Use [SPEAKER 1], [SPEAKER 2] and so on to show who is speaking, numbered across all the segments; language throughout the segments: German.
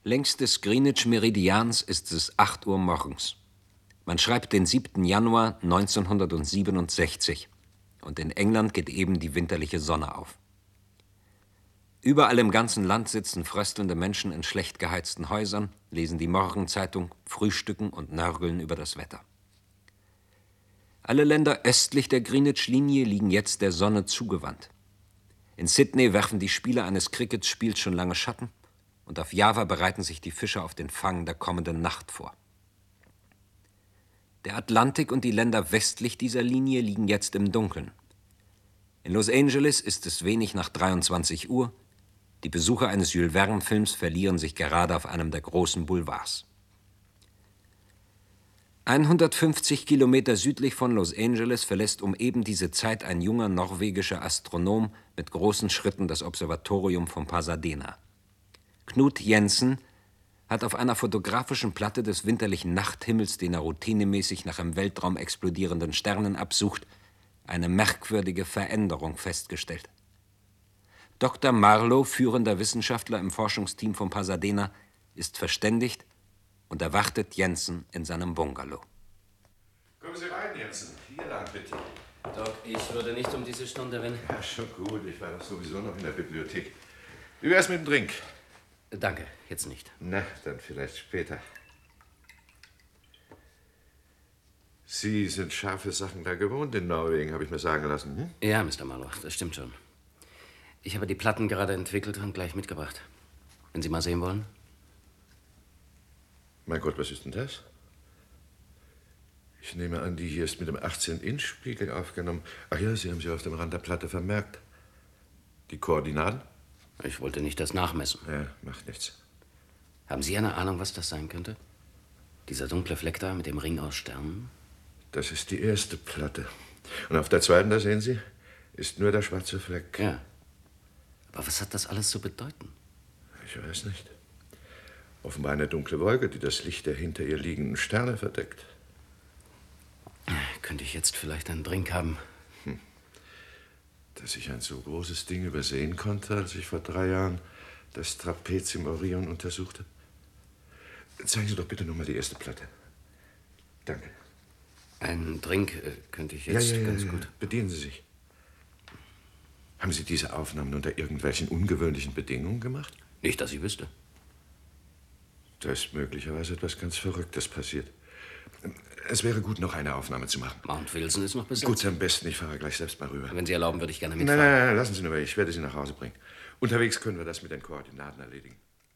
[SPEAKER 1] Längs des Greenwich-Meridians ist es 8 Uhr morgens. Man schreibt den 7. Januar 1967 und in England geht eben die winterliche Sonne auf. Überall im ganzen Land sitzen fröstelnde Menschen in schlecht geheizten Häusern, lesen die Morgenzeitung, frühstücken und nörgeln über das Wetter. Alle Länder östlich der Greenwich-Linie liegen jetzt der Sonne zugewandt. In Sydney werfen die Spieler eines Cricketspiels schon lange Schatten und auf Java bereiten sich die Fischer auf den Fang der kommenden Nacht vor. Der Atlantik und die Länder westlich dieser Linie liegen jetzt im Dunkeln. In Los Angeles ist es wenig nach 23 Uhr. Die Besucher eines Jules Verne-Films verlieren sich gerade auf einem der großen Boulevards. 150 Kilometer südlich von Los Angeles verlässt um eben diese Zeit ein junger norwegischer Astronom mit großen Schritten das Observatorium von Pasadena. Knut Jensen hat auf einer fotografischen Platte des winterlichen Nachthimmels, den er routinemäßig nach im Weltraum explodierenden Sternen absucht, eine merkwürdige Veränderung festgestellt. Dr. Marlow, führender Wissenschaftler im Forschungsteam von Pasadena, ist verständigt und erwartet Jensen in seinem Bungalow.
[SPEAKER 2] Kommen Sie rein, Jensen. Hier lang, bitte.
[SPEAKER 3] Doc, ich würde nicht um diese Stunde, wenn...
[SPEAKER 2] Ja, schon gut. Ich war doch sowieso noch in der Bibliothek. Wie wär's mit dem Drink?
[SPEAKER 3] Danke, jetzt nicht.
[SPEAKER 2] Na, dann vielleicht später. Sie sind scharfe Sachen da gewohnt in Norwegen, habe ich mir sagen lassen. Hm?
[SPEAKER 3] Ja, Mr. Marlow, das stimmt schon. Ich habe die Platten gerade entwickelt und gleich mitgebracht. Wenn Sie mal sehen wollen?
[SPEAKER 2] Mein Gott, was ist denn das? Ich nehme an, die hier ist mit dem 18-Inch-Spiegel aufgenommen. Ach ja, Sie haben sie auf dem Rand der Platte vermerkt. Die Koordinaten?
[SPEAKER 3] Ich wollte nicht das nachmessen.
[SPEAKER 2] Ja, macht nichts.
[SPEAKER 3] Haben Sie eine Ahnung, was das sein könnte? Dieser dunkle Fleck da mit dem Ring aus Sternen?
[SPEAKER 2] Das ist die erste Platte. Und auf der zweiten, da sehen Sie, ist nur der schwarze Fleck.
[SPEAKER 3] Ja. Aber was hat das alles zu bedeuten?
[SPEAKER 2] Ich weiß nicht. Offenbar eine dunkle Wolke, die das Licht der hinter ihr liegenden Sterne verdeckt.
[SPEAKER 3] Könnte ich jetzt vielleicht einen Drink haben?
[SPEAKER 2] Dass ich ein so großes Ding übersehen konnte, als ich vor 3 Jahren das Trapez im Orion untersuchte. Zeigen Sie doch bitte noch mal die erste Platte. Danke.
[SPEAKER 3] Einen Drink könnte ich jetzt ganz gut.
[SPEAKER 2] Bedienen Sie sich. Haben Sie diese Aufnahmen unter irgendwelchen ungewöhnlichen Bedingungen gemacht?
[SPEAKER 3] Nicht, dass ich wüsste.
[SPEAKER 2] Da ist möglicherweise etwas ganz Verrücktes passiert. Es wäre gut, noch eine Aufnahme zu machen.
[SPEAKER 3] Mount Wilson ist noch besetzt.
[SPEAKER 2] Gut, am besten. Ich fahre gleich selbst mal rüber.
[SPEAKER 3] Wenn Sie erlauben, würde ich gerne
[SPEAKER 2] Nein,
[SPEAKER 3] mitfahren.
[SPEAKER 2] nein, nein, lassen Sie nur, ich werde Sie nach Hause bringen. Unterwegs können wir das mit den Koordinaten erledigen.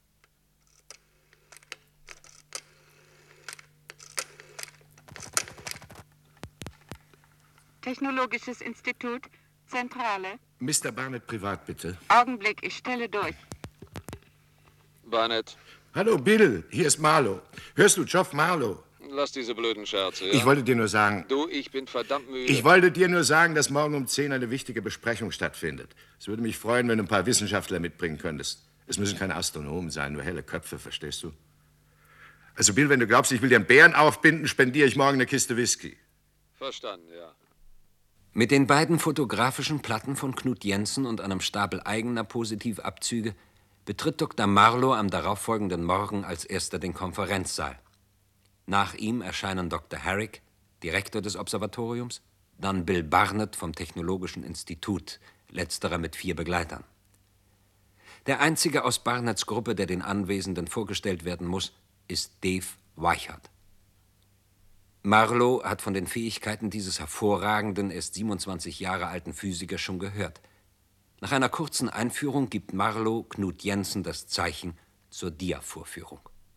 [SPEAKER 4] Technologisches Institut, Zentrale.
[SPEAKER 2] Mr. Barnett, privat, bitte.
[SPEAKER 4] Augenblick, ich stelle durch.
[SPEAKER 5] Barnett,
[SPEAKER 2] Hallo, Bill. Hier ist Marlow. Hörst du, Geoff Marlow?
[SPEAKER 5] lass diese blöden Scherze, ja?
[SPEAKER 2] Ich wollte dir nur sagen...
[SPEAKER 5] Du, ich bin verdammt müde.
[SPEAKER 2] Ich wollte dir nur sagen, dass morgen um 10 eine wichtige Besprechung stattfindet. Es würde mich freuen, wenn du ein paar Wissenschaftler mitbringen könntest. Es müssen keine Astronomen sein, nur helle Köpfe, verstehst du? Also, Bill, wenn du glaubst, ich will dir einen Bären aufbinden, spendiere ich morgen eine Kiste Whisky.
[SPEAKER 5] Verstanden, ja.
[SPEAKER 1] Mit den beiden fotografischen Platten von Knut Jensen und einem Stapel eigener Positivabzüge betritt Dr. Marlow am darauffolgenden Morgen als erster den Konferenzsaal. Nach ihm erscheinen Dr. Herrick, Direktor des Observatoriums, dann Bill Barnett vom Technologischen Institut, letzterer mit 4 Begleitern. Der einzige aus Barnetts Gruppe, der den Anwesenden vorgestellt werden muss, ist Dave Weichert. Marlow hat von den Fähigkeiten dieses hervorragenden, erst 27 Jahre alten Physikers schon gehört. Nach einer kurzen Einführung gibt Marlow Knut Jensen das Zeichen zur Dia-Vorführung.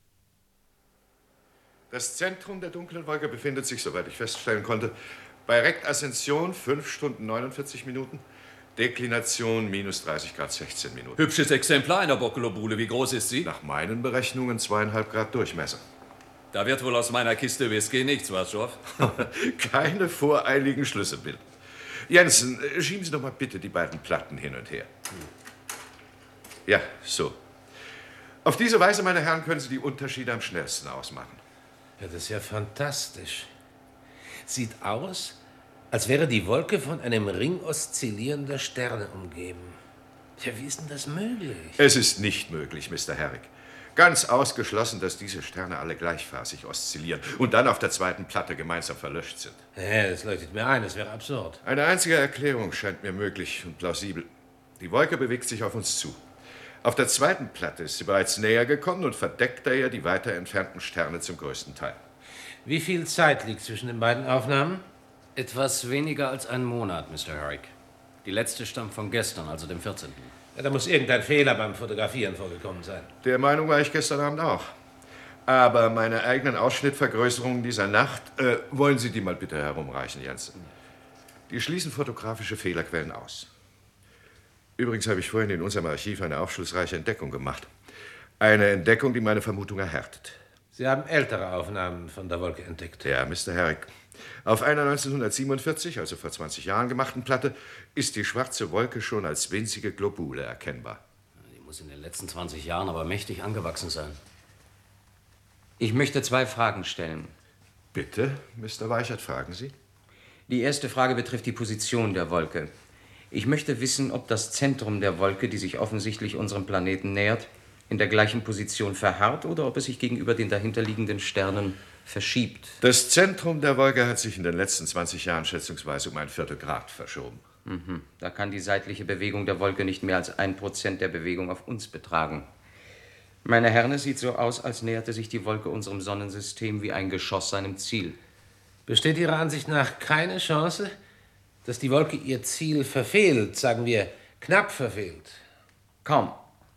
[SPEAKER 2] Das Zentrum der dunklen Wolke befindet sich, soweit ich feststellen konnte, bei Rektaszension 5 Stunden 49 Minuten, Deklination minus 30 Grad 16 Minuten.
[SPEAKER 6] Hübsches Exemplar einer Boccolobule. Wie groß ist sie?
[SPEAKER 2] Nach meinen Berechnungen 2,5 Grad Durchmesser.
[SPEAKER 6] Da wird wohl aus meiner Kiste Whisky nichts, was, Geoff?
[SPEAKER 2] Keine voreiligen Schlüsse, Bill. Jensen, schieben Sie doch mal bitte die beiden Platten hin und her. Ja, so. Auf diese Weise, meine Herren, können Sie die Unterschiede am schnellsten ausmachen.
[SPEAKER 7] Ja, das ist ja fantastisch. Sieht aus, als wäre die Wolke von einem Ring oszillierender Sterne umgeben. Ja, wie ist denn das möglich?
[SPEAKER 2] Es ist nicht möglich, Mr. Herrick. Ganz ausgeschlossen, dass diese Sterne alle gleichphasig oszillieren und dann auf der zweiten Platte gemeinsam verlöscht sind.
[SPEAKER 7] Ja, das leuchtet mir ein, das wäre absurd.
[SPEAKER 2] Eine einzige Erklärung scheint mir möglich und plausibel. Die Wolke bewegt sich auf uns zu. Auf der zweiten Platte ist sie bereits näher gekommen und verdeckt daher die weiter entfernten Sterne zum größten Teil.
[SPEAKER 7] Wie viel Zeit liegt zwischen den beiden Aufnahmen?
[SPEAKER 3] Etwas weniger als einen Monat, Mr. Herrick. Die letzte stammt von gestern, also dem 14.
[SPEAKER 7] Ja, da muss irgendein Fehler beim Fotografieren vorgekommen sein.
[SPEAKER 2] Der Meinung war ich gestern Abend auch. Aber meine eigenen Ausschnittvergrößerungen dieser Nacht, wollen Sie die mal bitte herumreichen, Jensen? Die schließen fotografische Fehlerquellen aus. Übrigens habe ich vorhin in unserem Archiv eine aufschlussreiche Entdeckung gemacht. Eine Entdeckung, die meine Vermutung erhärtet.
[SPEAKER 7] Sie haben ältere Aufnahmen von der Wolke entdeckt.
[SPEAKER 2] Ja, Mr. Herrick. Auf einer 1947, also vor 20 Jahren gemachten Platte, ist die schwarze Wolke schon als winzige Globule erkennbar.
[SPEAKER 3] Die muss in den letzten 20 Jahren aber mächtig angewachsen sein.
[SPEAKER 1] Ich möchte 2 Fragen stellen.
[SPEAKER 2] Bitte, Mr. Weichert, fragen Sie.
[SPEAKER 1] Die erste Frage betrifft die Position der Wolke. Ich möchte wissen, ob das Zentrum der Wolke, die sich offensichtlich unserem Planeten nähert, in der gleichen Position verharrt oder ob es sich gegenüber den dahinterliegenden Sternen verschiebt.
[SPEAKER 2] Das Zentrum der Wolke hat sich in den letzten 20 Jahren schätzungsweise um 1/4 Grad verschoben.
[SPEAKER 1] Da kann die seitliche Bewegung der Wolke nicht mehr als 1% der Bewegung auf uns betragen. Meine Herren, es sieht so aus, als näherte sich die Wolke unserem Sonnensystem wie ein Geschoss seinem Ziel.
[SPEAKER 7] Besteht Ihrer Ansicht nach keine Chance, dass die Wolke ihr Ziel verfehlt, sagen wir, knapp verfehlt?
[SPEAKER 1] Kaum.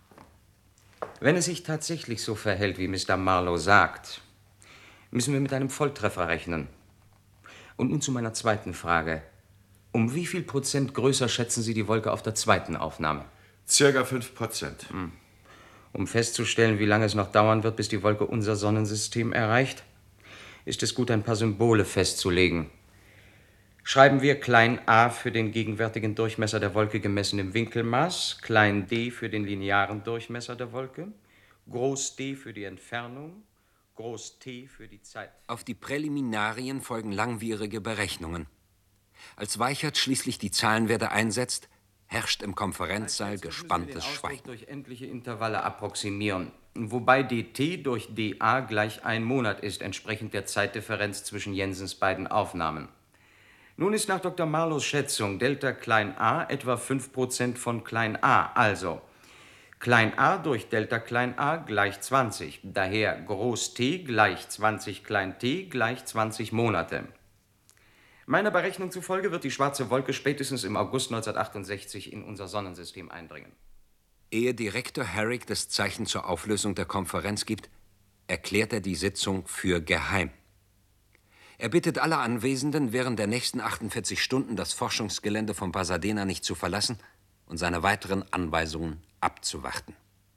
[SPEAKER 1] Wenn es sich tatsächlich so verhält, wie Mr. Marlowe sagt, müssen wir mit einem Volltreffer rechnen. Und nun zu meiner zweiten Frage. Um wie viel Prozent größer schätzen Sie die Wolke auf der zweiten Aufnahme?
[SPEAKER 2] Circa 5%.
[SPEAKER 1] Um festzustellen, wie lange es noch dauern wird, bis die Wolke unser Sonnensystem erreicht, ist es gut, ein paar Symbole festzulegen. Schreiben wir klein a für den gegenwärtigen Durchmesser der Wolke gemessen im Winkelmaß, klein d für den linearen Durchmesser der Wolke, groß D für die Entfernung, groß T für die Zeit. Auf die Präliminarien folgen langwierige Berechnungen. Als Weichert schließlich die Zahlenwerte einsetzt, herrscht im Konferenzsaal gespanntes Schweigen. Durch endliche Intervalle approximieren, wobei dt durch dA gleich 1 Monat ist, entsprechend der Zeitdifferenz zwischen Jensens beiden Aufnahmen. Nun ist nach Dr. Marlows Schätzung Delta klein a etwa 5% von klein a, also klein a durch Delta klein a gleich 20, daher groß T gleich 20 klein t gleich 20 Monate. Meiner Berechnung zufolge wird die schwarze Wolke spätestens im August 1968 in unser Sonnensystem eindringen. Ehe Direktor Herrick das Zeichen zur Auflösung der Konferenz gibt, erklärt er die Sitzung für geheim. Er bittet alle Anwesenden, während der nächsten 48 Stunden das Forschungsgelände von Pasadena nicht zu verlassen und seine weiteren Anweisungen abzuwarten.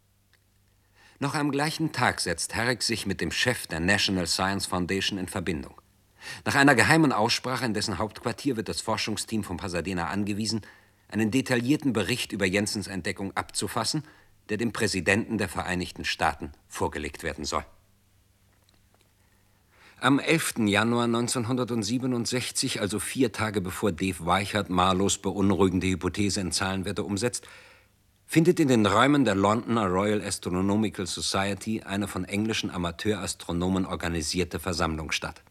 [SPEAKER 1] Noch am gleichen Tag setzt Herrick sich mit dem Chef der National Science Foundation in Verbindung. Nach einer geheimen Aussprache in dessen Hauptquartier wird das Forschungsteam von Pasadena angewiesen, einen detaillierten Bericht über Jensens Entdeckung abzufassen, der dem Präsidenten der Vereinigten Staaten vorgelegt werden soll. Am 11. Januar 1967, also 4 Tage bevor Dave Weichert Marlows beunruhigende Hypothese in Zahlenwerte umsetzt, findet in den Räumen der Londoner Royal Astronomical Society eine von englischen Amateurastronomen organisierte Versammlung statt.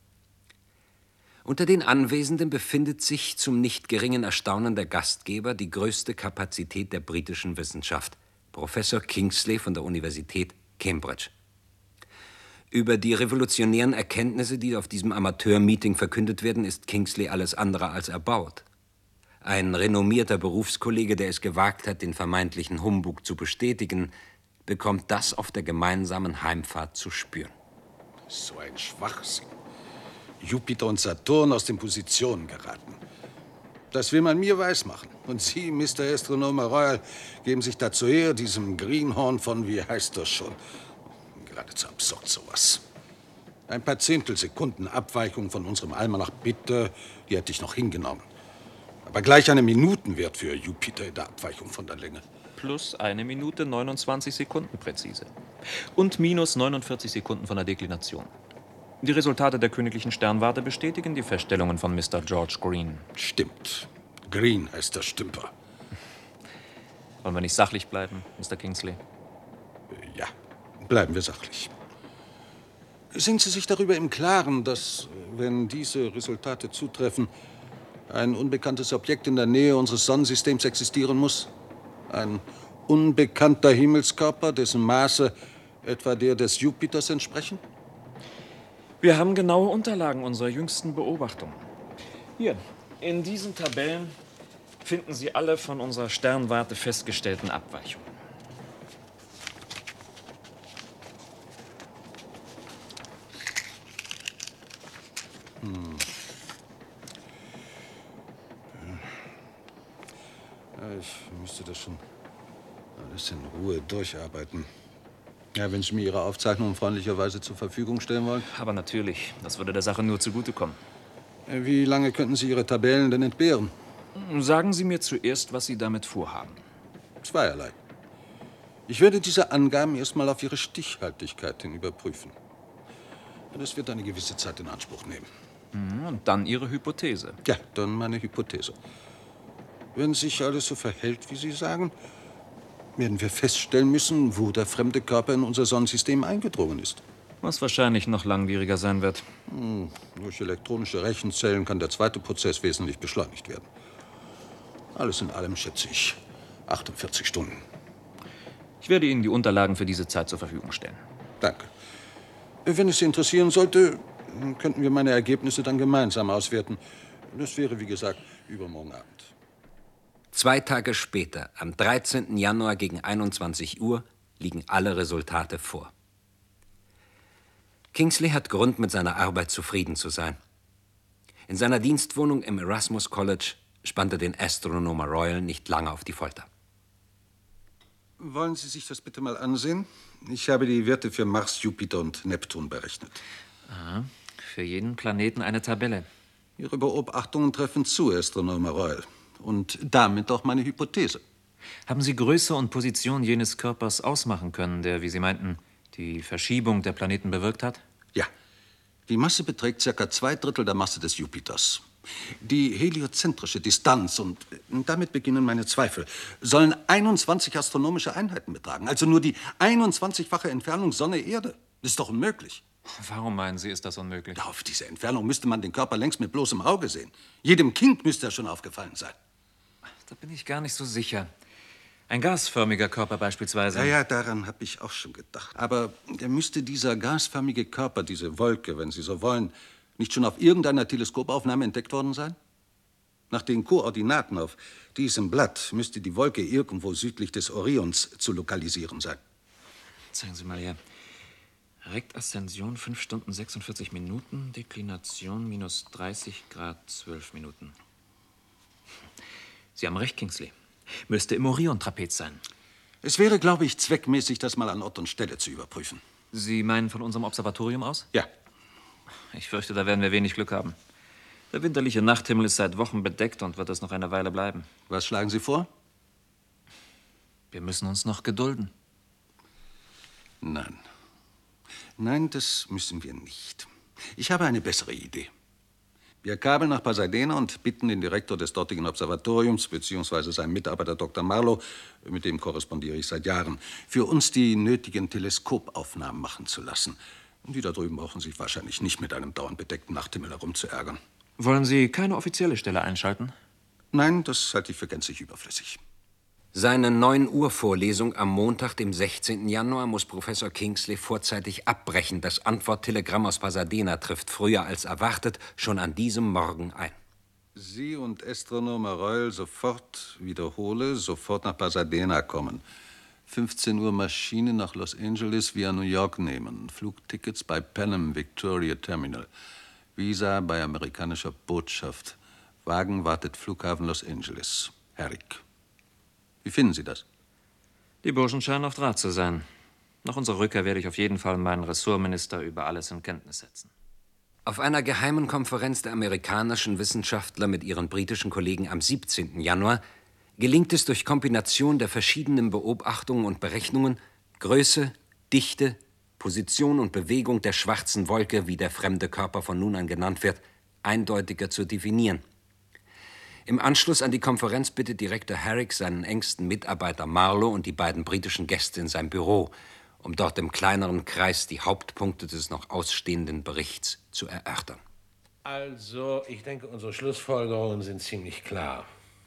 [SPEAKER 1] Unter den Anwesenden befindet sich zum nicht geringen Erstaunen der Gastgeber die größte Kapazität der britischen Wissenschaft, Professor Kingsley von der Universität Cambridge. Über die revolutionären Erkenntnisse, die auf diesem Amateurmeeting verkündet werden, ist Kingsley alles andere als erbaut. Ein renommierter Berufskollege, der es gewagt hat, den vermeintlichen Humbug zu bestätigen, bekommt das auf der gemeinsamen Heimfahrt zu spüren.
[SPEAKER 8] So ein Schwachsinn. Jupiter und Saturn aus den Positionen geraten. Das will man mir weismachen. Und Sie, Mr. Astronome Royal, geben sich dazu her, diesem Greenhorn von, wie heißt das schon? Geradezu absurd, sowas. Ein paar Zehntelsekunden Abweichung von unserem Almanach, bitte, die hätte ich noch hingenommen. Aber gleich einen Minutenwert für Jupiter in der Abweichung von der Länge.
[SPEAKER 9] Plus 1 Minute 29 Sekunden präzise. Und minus 49 Sekunden von der Deklination. Die Resultate der königlichen Sternwarte bestätigen die Feststellungen von Mr. George Green.
[SPEAKER 8] Stimmt. Green heißt der Stümper.
[SPEAKER 9] Wollen wir nicht sachlich bleiben, Mr. Kingsley?
[SPEAKER 8] Ja. Bleiben wir sachlich. Sind Sie sich darüber im Klaren, dass, wenn diese Resultate zutreffen, ein unbekanntes Objekt in der Nähe unseres Sonnensystems existieren muss? Ein unbekannter Himmelskörper, dessen Maße etwa der des Jupiters entsprechen?
[SPEAKER 9] Wir haben genaue Unterlagen unserer jüngsten Beobachtungen. Hier, in diesen Tabellen finden Sie alle von unserer Sternwarte festgestellten Abweichungen.
[SPEAKER 8] Ja, ich müsste das schon alles in Ruhe durcharbeiten. Ja, wenn Sie mir Ihre Aufzeichnungen freundlicherweise zur Verfügung stellen wollen.
[SPEAKER 9] Aber natürlich, das würde der Sache nur zugutekommen.
[SPEAKER 8] Wie lange könnten Sie Ihre Tabellen denn entbehren?
[SPEAKER 9] Sagen Sie mir zuerst, was Sie damit vorhaben.
[SPEAKER 8] Zweierlei. Ich werde diese Angaben erstmal auf ihre Stichhaltigkeit hin überprüfen. Das wird eine gewisse Zeit in Anspruch nehmen.
[SPEAKER 9] Und dann Ihre Hypothese.
[SPEAKER 8] Ja, dann meine Hypothese. Wenn sich alles so verhält, wie Sie sagen, werden wir feststellen müssen, wo der fremde Körper in unser Sonnensystem eingedrungen ist.
[SPEAKER 9] Was wahrscheinlich noch langwieriger sein wird.
[SPEAKER 8] Durch elektronische Rechenzellen kann der zweite Prozess wesentlich beschleunigt werden. Alles in allem schätze ich 48 Stunden.
[SPEAKER 9] Ich werde Ihnen die Unterlagen für diese Zeit zur Verfügung stellen.
[SPEAKER 8] Danke. Wenn es Sie interessieren sollte, könnten wir meine Ergebnisse dann gemeinsam auswerten. Das wäre, wie gesagt, übermorgen Abend.
[SPEAKER 1] 2 Tage später, am 13. Januar gegen 21 Uhr, liegen alle Resultate vor. Kingsley hat Grund, mit seiner Arbeit zufrieden zu sein. In seiner Dienstwohnung im Erasmus College spannte den Astronomer Royal nicht lange auf die Folter.
[SPEAKER 8] Wollen Sie sich das bitte mal ansehen? Ich habe die Werte für Mars, Jupiter und Neptun berechnet.
[SPEAKER 9] Aha. Für jeden Planeten eine Tabelle.
[SPEAKER 8] Ihre Beobachtungen treffen zu, Astronomer Royal. Und damit auch meine Hypothese.
[SPEAKER 9] Haben Sie Größe und Position jenes Körpers ausmachen können, der, wie Sie meinten, die Verschiebung der Planeten bewirkt hat?
[SPEAKER 8] Ja. Die Masse beträgt ca. 2/3 der Masse des Jupiters. Die heliozentrische Distanz, und damit beginnen meine Zweifel, sollen 21 astronomische Einheiten betragen. Also nur die 21-fache Entfernung Sonne-Erde. Das ist doch unmöglich.
[SPEAKER 9] Warum meinen Sie, ist das unmöglich?
[SPEAKER 8] Ja, auf diese Entfernung müsste man den Körper längst mit bloßem Auge sehen. Jedem Kind müsste er schon aufgefallen sein.
[SPEAKER 9] Da bin ich gar nicht so sicher. Ein gasförmiger Körper beispielsweise.
[SPEAKER 8] Ja, daran habe ich auch schon gedacht. Aber müsste dieser gasförmige Körper, diese Wolke, wenn Sie so wollen, nicht schon auf irgendeiner Teleskopaufnahme entdeckt worden sein? Nach den Koordinaten auf diesem Blatt müsste die Wolke irgendwo südlich des Orions zu lokalisieren sein.
[SPEAKER 9] Zeigen Sie mal her. Rektaszension 5 Stunden 46 Minuten, Deklination minus 30 Grad 12 Minuten. Sie haben recht, Kingsley. Müsste im Orion-Trapez sein.
[SPEAKER 8] Es wäre, glaube ich, zweckmäßig, das mal an Ort und Stelle zu überprüfen.
[SPEAKER 9] Sie meinen von unserem Observatorium aus?
[SPEAKER 8] Ja.
[SPEAKER 9] Ich fürchte, da werden wir wenig Glück haben. Der winterliche Nachthimmel ist seit Wochen bedeckt und wird es noch eine Weile bleiben.
[SPEAKER 8] Was schlagen Sie vor?
[SPEAKER 9] Wir müssen uns noch gedulden.
[SPEAKER 8] Nein. Nein, das müssen wir nicht. Ich habe eine bessere Idee. Wir kabeln nach Pasadena und bitten den Direktor des dortigen Observatoriums, beziehungsweise seinen Mitarbeiter Dr. Marlow, mit dem korrespondiere ich seit Jahren, für uns die nötigen Teleskopaufnahmen machen zu lassen. Und die da drüben brauchen sich wahrscheinlich nicht mit einem dauernd bedeckten Nachthimmel herumzuärgern.
[SPEAKER 9] Wollen Sie keine offizielle Stelle einschalten?
[SPEAKER 8] Nein, das halte ich für gänzlich überflüssig.
[SPEAKER 1] Seine 9 Uhr Vorlesung am Montag, dem 16. Januar, muss Professor Kingsley vorzeitig abbrechen. Das Antworttelegramm aus Pasadena trifft früher als erwartet schon an diesem Morgen ein.
[SPEAKER 8] Sie und Astronomer Royal sofort, wiederhole, sofort nach Pasadena kommen. 15 Uhr Maschine nach Los Angeles via New York nehmen. Flugtickets bei Pan Am Victoria Terminal. Visa bei amerikanischer Botschaft. Wagen wartet Flughafen Los Angeles. Herrick. Wie finden Sie das?
[SPEAKER 9] Die Burschen scheinen auf Draht zu sein. Nach unserer Rückkehr werde ich auf jeden Fall meinen Ressortminister über alles in Kenntnis setzen.
[SPEAKER 1] Auf einer geheimen Konferenz der amerikanischen Wissenschaftler mit ihren britischen Kollegen am 17. Januar gelingt es durch Kombination der verschiedenen Beobachtungen und Berechnungen, Größe, Dichte, Position und Bewegung der schwarzen Wolke, wie der fremde Körper von nun an genannt wird, eindeutiger zu definieren. Im Anschluss an die Konferenz bittet Direktor Herrick seinen engsten Mitarbeiter Marlow und die beiden britischen Gäste in sein Büro, um dort im kleineren Kreis die Hauptpunkte des noch ausstehenden Berichts zu erörtern.
[SPEAKER 7] Also, ich denke, unsere Schlussfolgerungen sind ziemlich klar.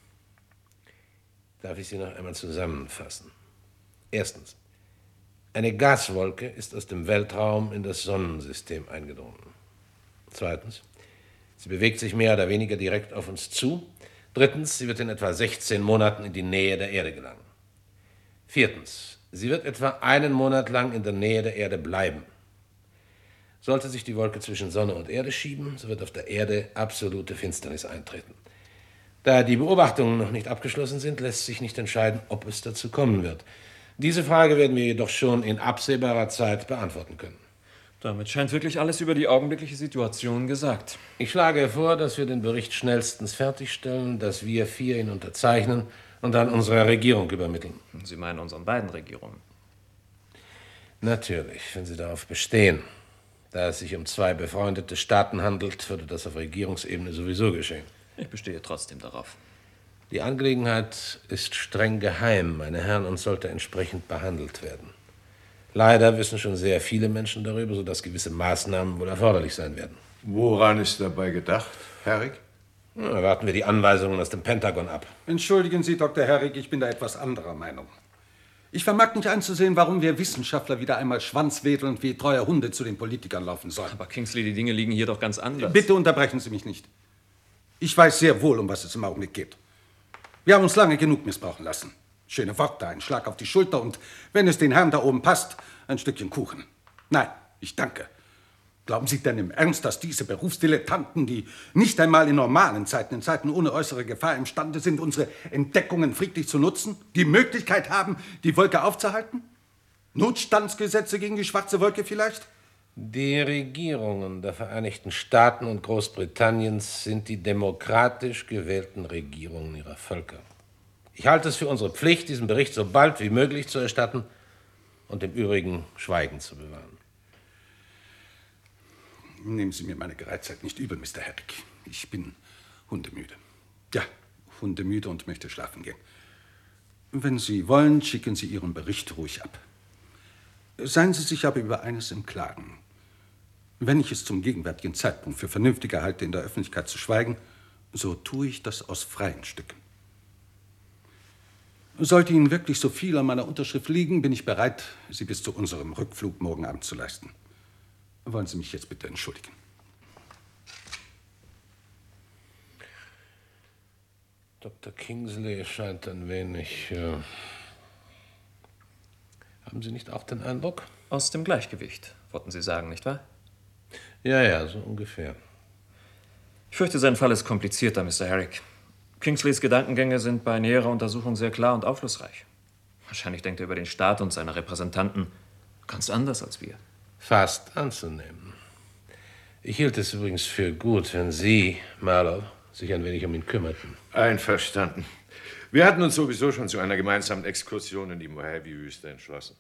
[SPEAKER 7] Darf ich sie noch einmal zusammenfassen? Erstens. Eine Gaswolke ist aus dem Weltraum in das Sonnensystem eingedrungen. Zweitens. Sie bewegt sich mehr oder weniger direkt auf uns zu. Drittens. Sie wird in etwa 16 Monaten in die Nähe der Erde gelangen. Viertens. Sie wird etwa einen Monat lang in der Nähe der Erde bleiben. Sollte sich die Wolke zwischen Sonne und Erde schieben, so wird auf der Erde absolute Finsternis eintreten. Da die Beobachtungen noch nicht abgeschlossen sind, lässt sich nicht entscheiden, ob es dazu kommen wird. Diese Frage werden wir jedoch schon in absehbarer Zeit beantworten können.
[SPEAKER 9] Damit scheint wirklich alles über die augenblickliche Situation gesagt.
[SPEAKER 7] Ich schlage vor, dass wir den Bericht schnellstens fertigstellen, dass wir 4 ihn unterzeichnen und dann unserer Regierung übermitteln.
[SPEAKER 9] Sie meinen unseren beiden Regierungen?
[SPEAKER 7] Natürlich, wenn Sie darauf bestehen. Da es sich um 2 befreundete Staaten handelt, würde das auf Regierungsebene sowieso geschehen.
[SPEAKER 9] Ich bestehe trotzdem darauf.
[SPEAKER 7] Die Angelegenheit ist streng geheim, meine Herren, und sollte entsprechend behandelt werden. Leider wissen schon sehr viele Menschen darüber, sodass gewisse Maßnahmen wohl erforderlich sein werden.
[SPEAKER 2] Woran ist dabei gedacht, Herrick?
[SPEAKER 7] Na, warten wir die Anweisungen aus dem Pentagon ab.
[SPEAKER 10] Entschuldigen Sie, Dr. Herrick, ich bin da etwas anderer Meinung. Ich vermag nicht einzusehen, warum wir Wissenschaftler wieder einmal schwanzwedelnd wie treue Hunde zu den Politikern laufen sollen.
[SPEAKER 9] Aber Kingsley, die Dinge liegen hier doch ganz anders.
[SPEAKER 10] Bitte unterbrechen Sie mich nicht. Ich weiß sehr wohl, um was es im Augenblick geht. Wir haben uns lange genug missbrauchen lassen. Schöne Worte, ein Schlag auf die Schulter und, wenn es den Herrn da oben passt, ein Stückchen Kuchen. Nein, ich danke. Glauben Sie denn im Ernst, dass diese Berufsdilettanten, die nicht einmal in normalen Zeiten, in Zeiten ohne äußere Gefahr imstande sind, unsere Entdeckungen friedlich zu nutzen, die Möglichkeit haben, die Wolke aufzuhalten? Notstandsgesetze gegen die schwarze Wolke vielleicht?
[SPEAKER 7] Die Regierungen der Vereinigten Staaten und Großbritanniens sind die demokratisch gewählten Regierungen ihrer Völker. Ich halte es für unsere Pflicht, diesen Bericht so bald wie möglich zu erstatten und im Übrigen Schweigen zu bewahren.
[SPEAKER 10] Nehmen Sie mir meine Gereiztheit nicht übel, Mr. Herrick. Ich bin hundemüde. Ja, hundemüde und möchte schlafen gehen. Wenn Sie wollen, schicken Sie Ihren Bericht ruhig ab. Seien Sie sich aber über eines im Klaren. Wenn ich es zum gegenwärtigen Zeitpunkt für vernünftiger halte, in der Öffentlichkeit zu schweigen, so tue ich das aus freien Stücken. Sollte Ihnen wirklich so viel an meiner Unterschrift liegen, bin ich bereit, sie bis zu unserem Rückflug morgen Abend zu leisten. Wollen Sie mich jetzt bitte entschuldigen?
[SPEAKER 7] Dr. Kingsley scheint ein wenig... Haben Sie nicht auch den Eindruck?
[SPEAKER 9] Aus dem Gleichgewicht, wollten Sie sagen, nicht wahr?
[SPEAKER 7] Ja, so ungefähr.
[SPEAKER 9] Ich fürchte, sein Fall ist komplizierter, Mr. Herrick. Kingsleys Gedankengänge sind bei näherer Untersuchung sehr klar und aufschlussreich. Wahrscheinlich denkt er über den Staat und seine Repräsentanten ganz anders als wir.
[SPEAKER 7] Fast anzunehmen. Ich hielt es übrigens für gut, wenn Sie, Marlowe, sich ein wenig um ihn kümmerten.
[SPEAKER 2] Einverstanden. Wir hatten uns sowieso schon zu einer gemeinsamen Exkursion in die Mojave-Wüste entschlossen.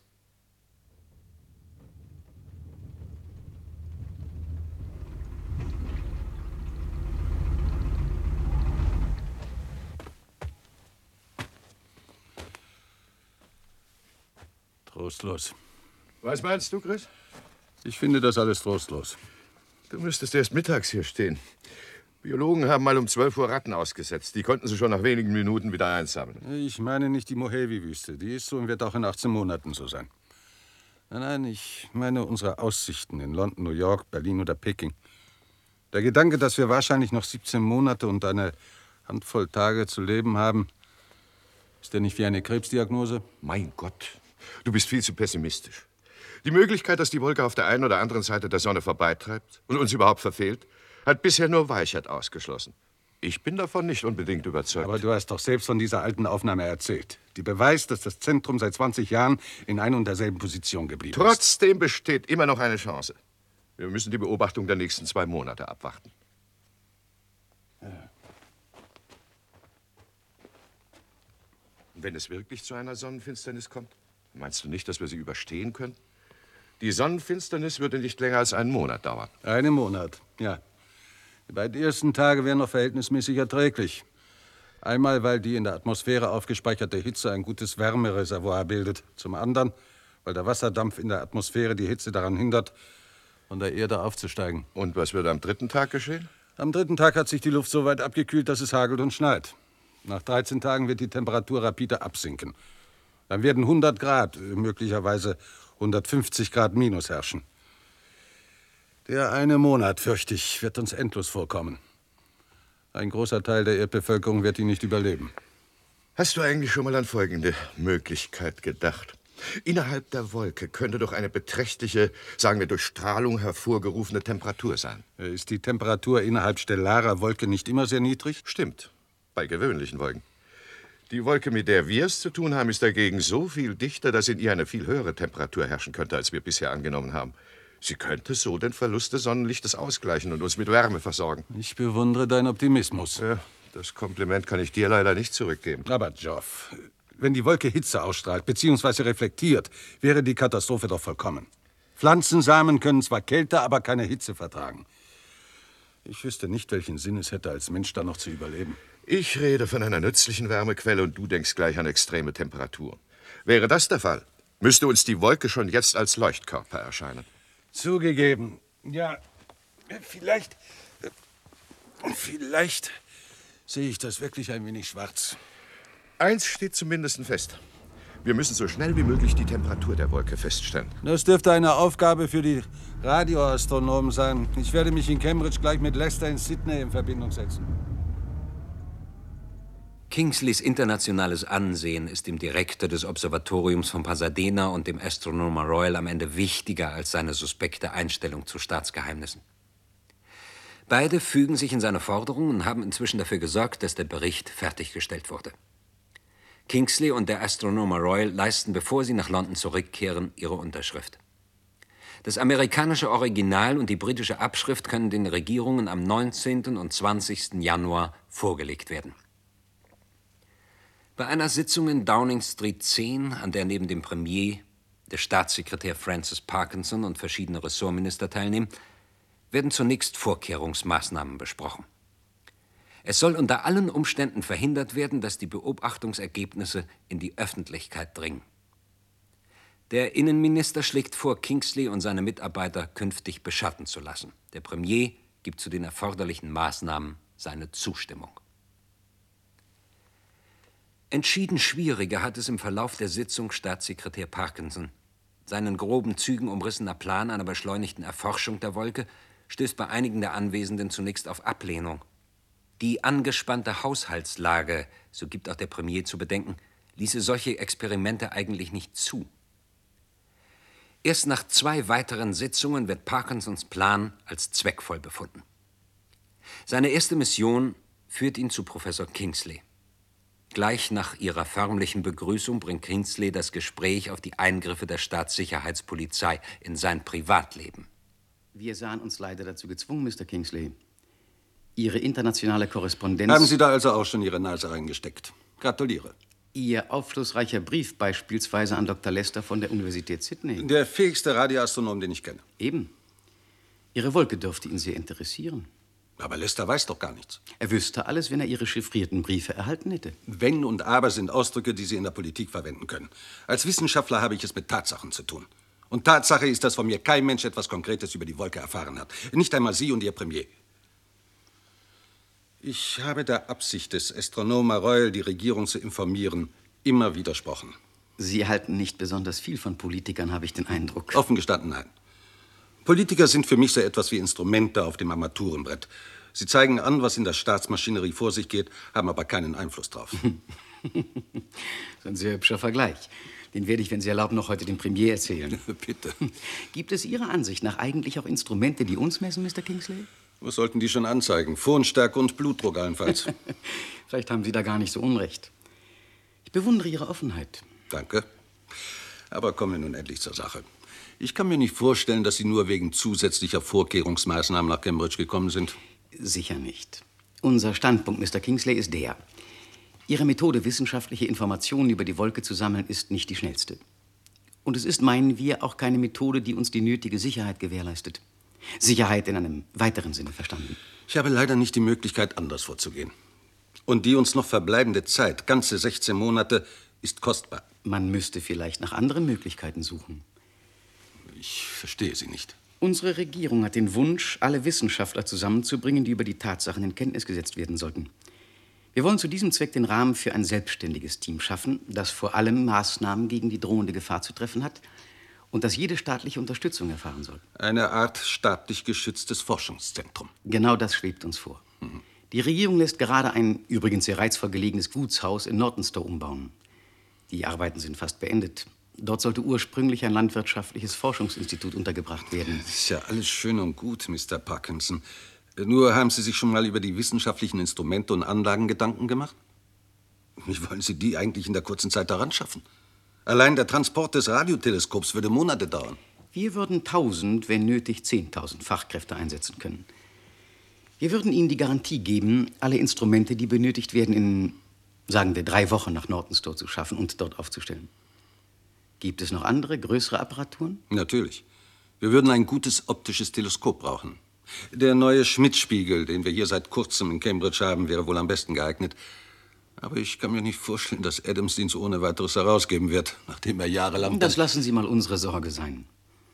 [SPEAKER 8] Trostlos.
[SPEAKER 2] Was meinst du, Chris?
[SPEAKER 8] Ich finde das alles trostlos.
[SPEAKER 2] Du müsstest erst mittags hier stehen. Biologen haben mal um 12 Uhr Ratten ausgesetzt. Die konnten sie schon nach wenigen Minuten wieder einsammeln.
[SPEAKER 8] Ich meine nicht die Mojave-Wüste. Die ist so und wird auch in 18 Monaten so sein. Nein, ich meine unsere Aussichten in London, New York, Berlin oder Peking. Der Gedanke, dass wir wahrscheinlich noch 17 Monate und eine Handvoll Tage zu leben haben, ist der nicht wie eine Krebsdiagnose?
[SPEAKER 2] Mein Gott, du bist viel zu pessimistisch. Die Möglichkeit, dass die Wolke auf der einen oder anderen Seite der Sonne vorbeitreibt und uns überhaupt verfehlt, hat bisher nur Weichert ausgeschlossen. Ich bin davon nicht unbedingt überzeugt.
[SPEAKER 8] Aber du hast doch selbst von dieser alten Aufnahme erzählt. Die beweist, dass das Zentrum seit 20 Jahren in ein und derselben Position geblieben ist.
[SPEAKER 2] Trotzdem besteht immer noch eine Chance. Wir müssen die Beobachtung der nächsten 2 Monate abwarten. Ja. Wenn es wirklich zu einer Sonnenfinsternis kommt, meinst du nicht, dass wir sie überstehen können? Die Sonnenfinsternis würde nicht länger als einen Monat dauern.
[SPEAKER 8] Einen Monat, ja. Die beiden ersten Tage wären noch verhältnismäßig erträglich. Einmal, weil die in der Atmosphäre aufgespeicherte Hitze ein gutes Wärmereservoir bildet. Zum anderen, weil der Wasserdampf in der Atmosphäre die Hitze daran hindert, von der Erde aufzusteigen.
[SPEAKER 2] Und was wird am 3. Tag geschehen?
[SPEAKER 8] Am 3. Tag hat sich die Luft so weit abgekühlt, dass es hagelt und schneit. Nach 13 Tagen wird die Temperatur rapide absinken. Dann werden 100 Grad, möglicherweise 150 Grad minus herrschen. Der eine Monat, fürchte ich, wird uns endlos vorkommen. Ein großer Teil der Erdbevölkerung wird ihn nicht überleben.
[SPEAKER 2] Hast du eigentlich schon mal an folgende Möglichkeit gedacht? Innerhalb der Wolke könnte doch eine beträchtliche, sagen wir durch Strahlung hervorgerufene Temperatur sein.
[SPEAKER 8] Ist die Temperatur innerhalb stellarer Wolke nicht immer sehr niedrig?
[SPEAKER 2] Stimmt, bei gewöhnlichen Wolken. Die Wolke, mit der wir es zu tun haben, ist dagegen so viel dichter, dass in ihr eine viel höhere Temperatur herrschen könnte, als wir bisher angenommen haben. Sie könnte so den Verlust des Sonnenlichtes ausgleichen und uns mit Wärme versorgen.
[SPEAKER 8] Ich bewundere deinen Optimismus.
[SPEAKER 2] Ja, das Kompliment kann ich dir leider nicht zurückgeben.
[SPEAKER 8] Aber, Geoff, wenn die Wolke Hitze ausstrahlt bzw. reflektiert, wäre die Katastrophe doch vollkommen. Pflanzensamen können zwar Kälte, aber keine Hitze vertragen. Ich wüsste nicht, welchen Sinn es hätte, als Mensch da noch zu überleben.
[SPEAKER 2] Ich rede von einer nützlichen Wärmequelle und du denkst gleich an extreme Temperaturen. Wäre das der Fall, müsste uns die Wolke schon jetzt als Leuchtkörper erscheinen.
[SPEAKER 8] Zugegeben. Ja, vielleicht sehe ich das wirklich ein wenig schwarz.
[SPEAKER 2] Eins steht zumindest fest. Wir müssen so schnell wie möglich die Temperatur der Wolke feststellen.
[SPEAKER 8] Das dürfte eine Aufgabe für die Radioastronomen sein. Ich werde mich in Cambridge gleich mit Lester in Sydney in Verbindung setzen.
[SPEAKER 1] Kingsleys internationales Ansehen ist dem Direktor des Observatoriums von Pasadena und dem Astronomer Royal am Ende wichtiger als seine suspekte Einstellung zu Staatsgeheimnissen. Beide fügen sich in seine Forderungen und haben inzwischen dafür gesorgt, dass der Bericht fertiggestellt wurde. Kingsley und der Astronomer Royal leisten, bevor sie nach London zurückkehren, ihre Unterschrift. Das amerikanische Original und die britische Abschrift können den Regierungen am 19. und 20. Januar vorgelegt werden. Bei einer Sitzung in Downing Street 10, an der neben dem Premier der Staatssekretär Francis Parkinson und verschiedene Ressortminister teilnehmen, werden zunächst Vorkehrungsmaßnahmen besprochen. Es soll unter allen Umständen verhindert werden, dass die Beobachtungsergebnisse in die Öffentlichkeit dringen. Der Innenminister schlägt vor, Kingsley und seine Mitarbeiter künftig beschatten zu lassen. Der Premier gibt zu den erforderlichen Maßnahmen seine Zustimmung. Entschieden schwieriger hat es im Verlauf der Sitzung Staatssekretär Parkinson. Seinen groben Zügen umrissener Plan einer beschleunigten Erforschung der Wolke stößt bei einigen der Anwesenden zunächst auf Ablehnung. Die angespannte Haushaltslage, so gibt auch der Premier zu bedenken, ließe solche Experimente eigentlich nicht zu. Erst nach 2 weiteren Sitzungen wird Parkinsons Plan als zweckvoll befunden. Seine erste Mission führt ihn zu Professor Kingsley. Gleich nach ihrer förmlichen Begrüßung bringt Kingsley das Gespräch auf die Eingriffe der Staatssicherheitspolizei in sein Privatleben.
[SPEAKER 3] Wir sahen uns leider dazu gezwungen, Mr. Kingsley. Ihre internationale Korrespondenz...
[SPEAKER 8] Haben Sie da also auch schon Ihre Nase reingesteckt? Gratuliere.
[SPEAKER 3] Ihr aufschlussreicher Brief beispielsweise an Dr. Lester von der Universität Sydney.
[SPEAKER 8] Der fähigste Radioastronom, den ich kenne.
[SPEAKER 3] Eben. Ihre Wolke dürfte ihn sehr interessieren.
[SPEAKER 8] Aber Lester weiß doch gar nichts.
[SPEAKER 3] Er wüsste alles, wenn er Ihre chiffrierten Briefe erhalten hätte.
[SPEAKER 8] Wenn und aber sind Ausdrücke, die Sie in der Politik verwenden können. Als Wissenschaftler habe ich es mit Tatsachen zu tun. Und Tatsache ist, dass von mir kein Mensch etwas Konkretes über die Wolke erfahren hat. Nicht einmal Sie und Ihr Premier. Ich habe der Absicht des Astronomer Royal, die Regierung zu informieren, immer widersprochen.
[SPEAKER 3] Sie halten nicht besonders viel von Politikern, habe ich den Eindruck.
[SPEAKER 8] Offen gestanden, nein. Politiker sind für mich so etwas wie Instrumente auf dem Armaturenbrett. Sie zeigen an, was in der Staatsmaschinerie vor sich geht, haben aber keinen Einfluss drauf.
[SPEAKER 3] So ein sehr hübscher Vergleich. Den werde ich, wenn Sie erlauben, noch heute dem Premier erzählen.
[SPEAKER 8] Bitte.
[SPEAKER 3] Gibt es Ihrer Ansicht nach eigentlich auch Instrumente, die uns messen, Mr. Kingsley?
[SPEAKER 8] Was sollten die schon anzeigen? Phonstärke und Blutdruck allenfalls.
[SPEAKER 3] Vielleicht haben Sie da gar nicht so unrecht. Ich bewundere Ihre Offenheit.
[SPEAKER 8] Danke. Aber kommen wir nun endlich zur Sache. Ich kann mir nicht vorstellen, dass Sie nur wegen zusätzlicher Vorkehrungsmaßnahmen nach Cambridge gekommen sind.
[SPEAKER 3] Sicher nicht. Unser Standpunkt, Mr. Kingsley, ist der: Ihre Methode, wissenschaftliche Informationen über die Wolke zu sammeln, ist nicht die schnellste. Und es ist, meinen wir, auch keine Methode, die uns die nötige Sicherheit gewährleistet. Sicherheit in einem weiteren Sinne verstanden.
[SPEAKER 8] Ich habe leider nicht die Möglichkeit, anders vorzugehen. Und die uns noch verbleibende Zeit, ganze 16 Monate, ist kostbar.
[SPEAKER 3] Man müsste vielleicht nach anderen Möglichkeiten suchen.
[SPEAKER 8] Ich verstehe Sie nicht.
[SPEAKER 3] Unsere Regierung hat den Wunsch, alle Wissenschaftler zusammenzubringen, die über die Tatsachen in Kenntnis gesetzt werden sollten. Wir wollen zu diesem Zweck den Rahmen für ein selbstständiges Team schaffen, das vor allem Maßnahmen gegen die drohende Gefahr zu treffen hat und das jede staatliche Unterstützung erfahren soll.
[SPEAKER 8] Eine Art staatlich geschütztes Forschungszentrum.
[SPEAKER 3] Genau das schwebt uns vor. Die Regierung lässt gerade ein übrigens sehr reizvoll gelegenes Gutshaus in Nortonstow umbauen. Die Arbeiten sind fast beendet. Dort sollte ursprünglich ein landwirtschaftliches Forschungsinstitut untergebracht werden.
[SPEAKER 8] Das ist ja alles schön und gut, Mr. Parkinson. Nur haben Sie sich schon mal über die wissenschaftlichen Instrumente und Anlagen Gedanken gemacht? Wie wollen Sie die eigentlich in der kurzen Zeit daran schaffen? Allein der Transport des Radioteleskops würde Monate dauern.
[SPEAKER 3] Wir würden 1000, wenn nötig 10.000 Fachkräfte einsetzen können. Wir würden Ihnen die Garantie geben, alle Instrumente, die benötigt werden, in, sagen wir, 3 Wochen nach Nortonstow zu schaffen und dort aufzustellen. Gibt es noch andere, größere Apparaturen?
[SPEAKER 8] Natürlich. Wir würden ein gutes optisches Teleskop brauchen. Der neue Schmidt-Spiegel, den wir hier seit kurzem in Cambridge haben, wäre wohl am besten geeignet. Aber ich kann mir nicht vorstellen, dass Adams ihn so ohne weiteres herausgeben wird, nachdem er jahrelang...
[SPEAKER 3] Das lassen Sie mal unsere Sorge sein.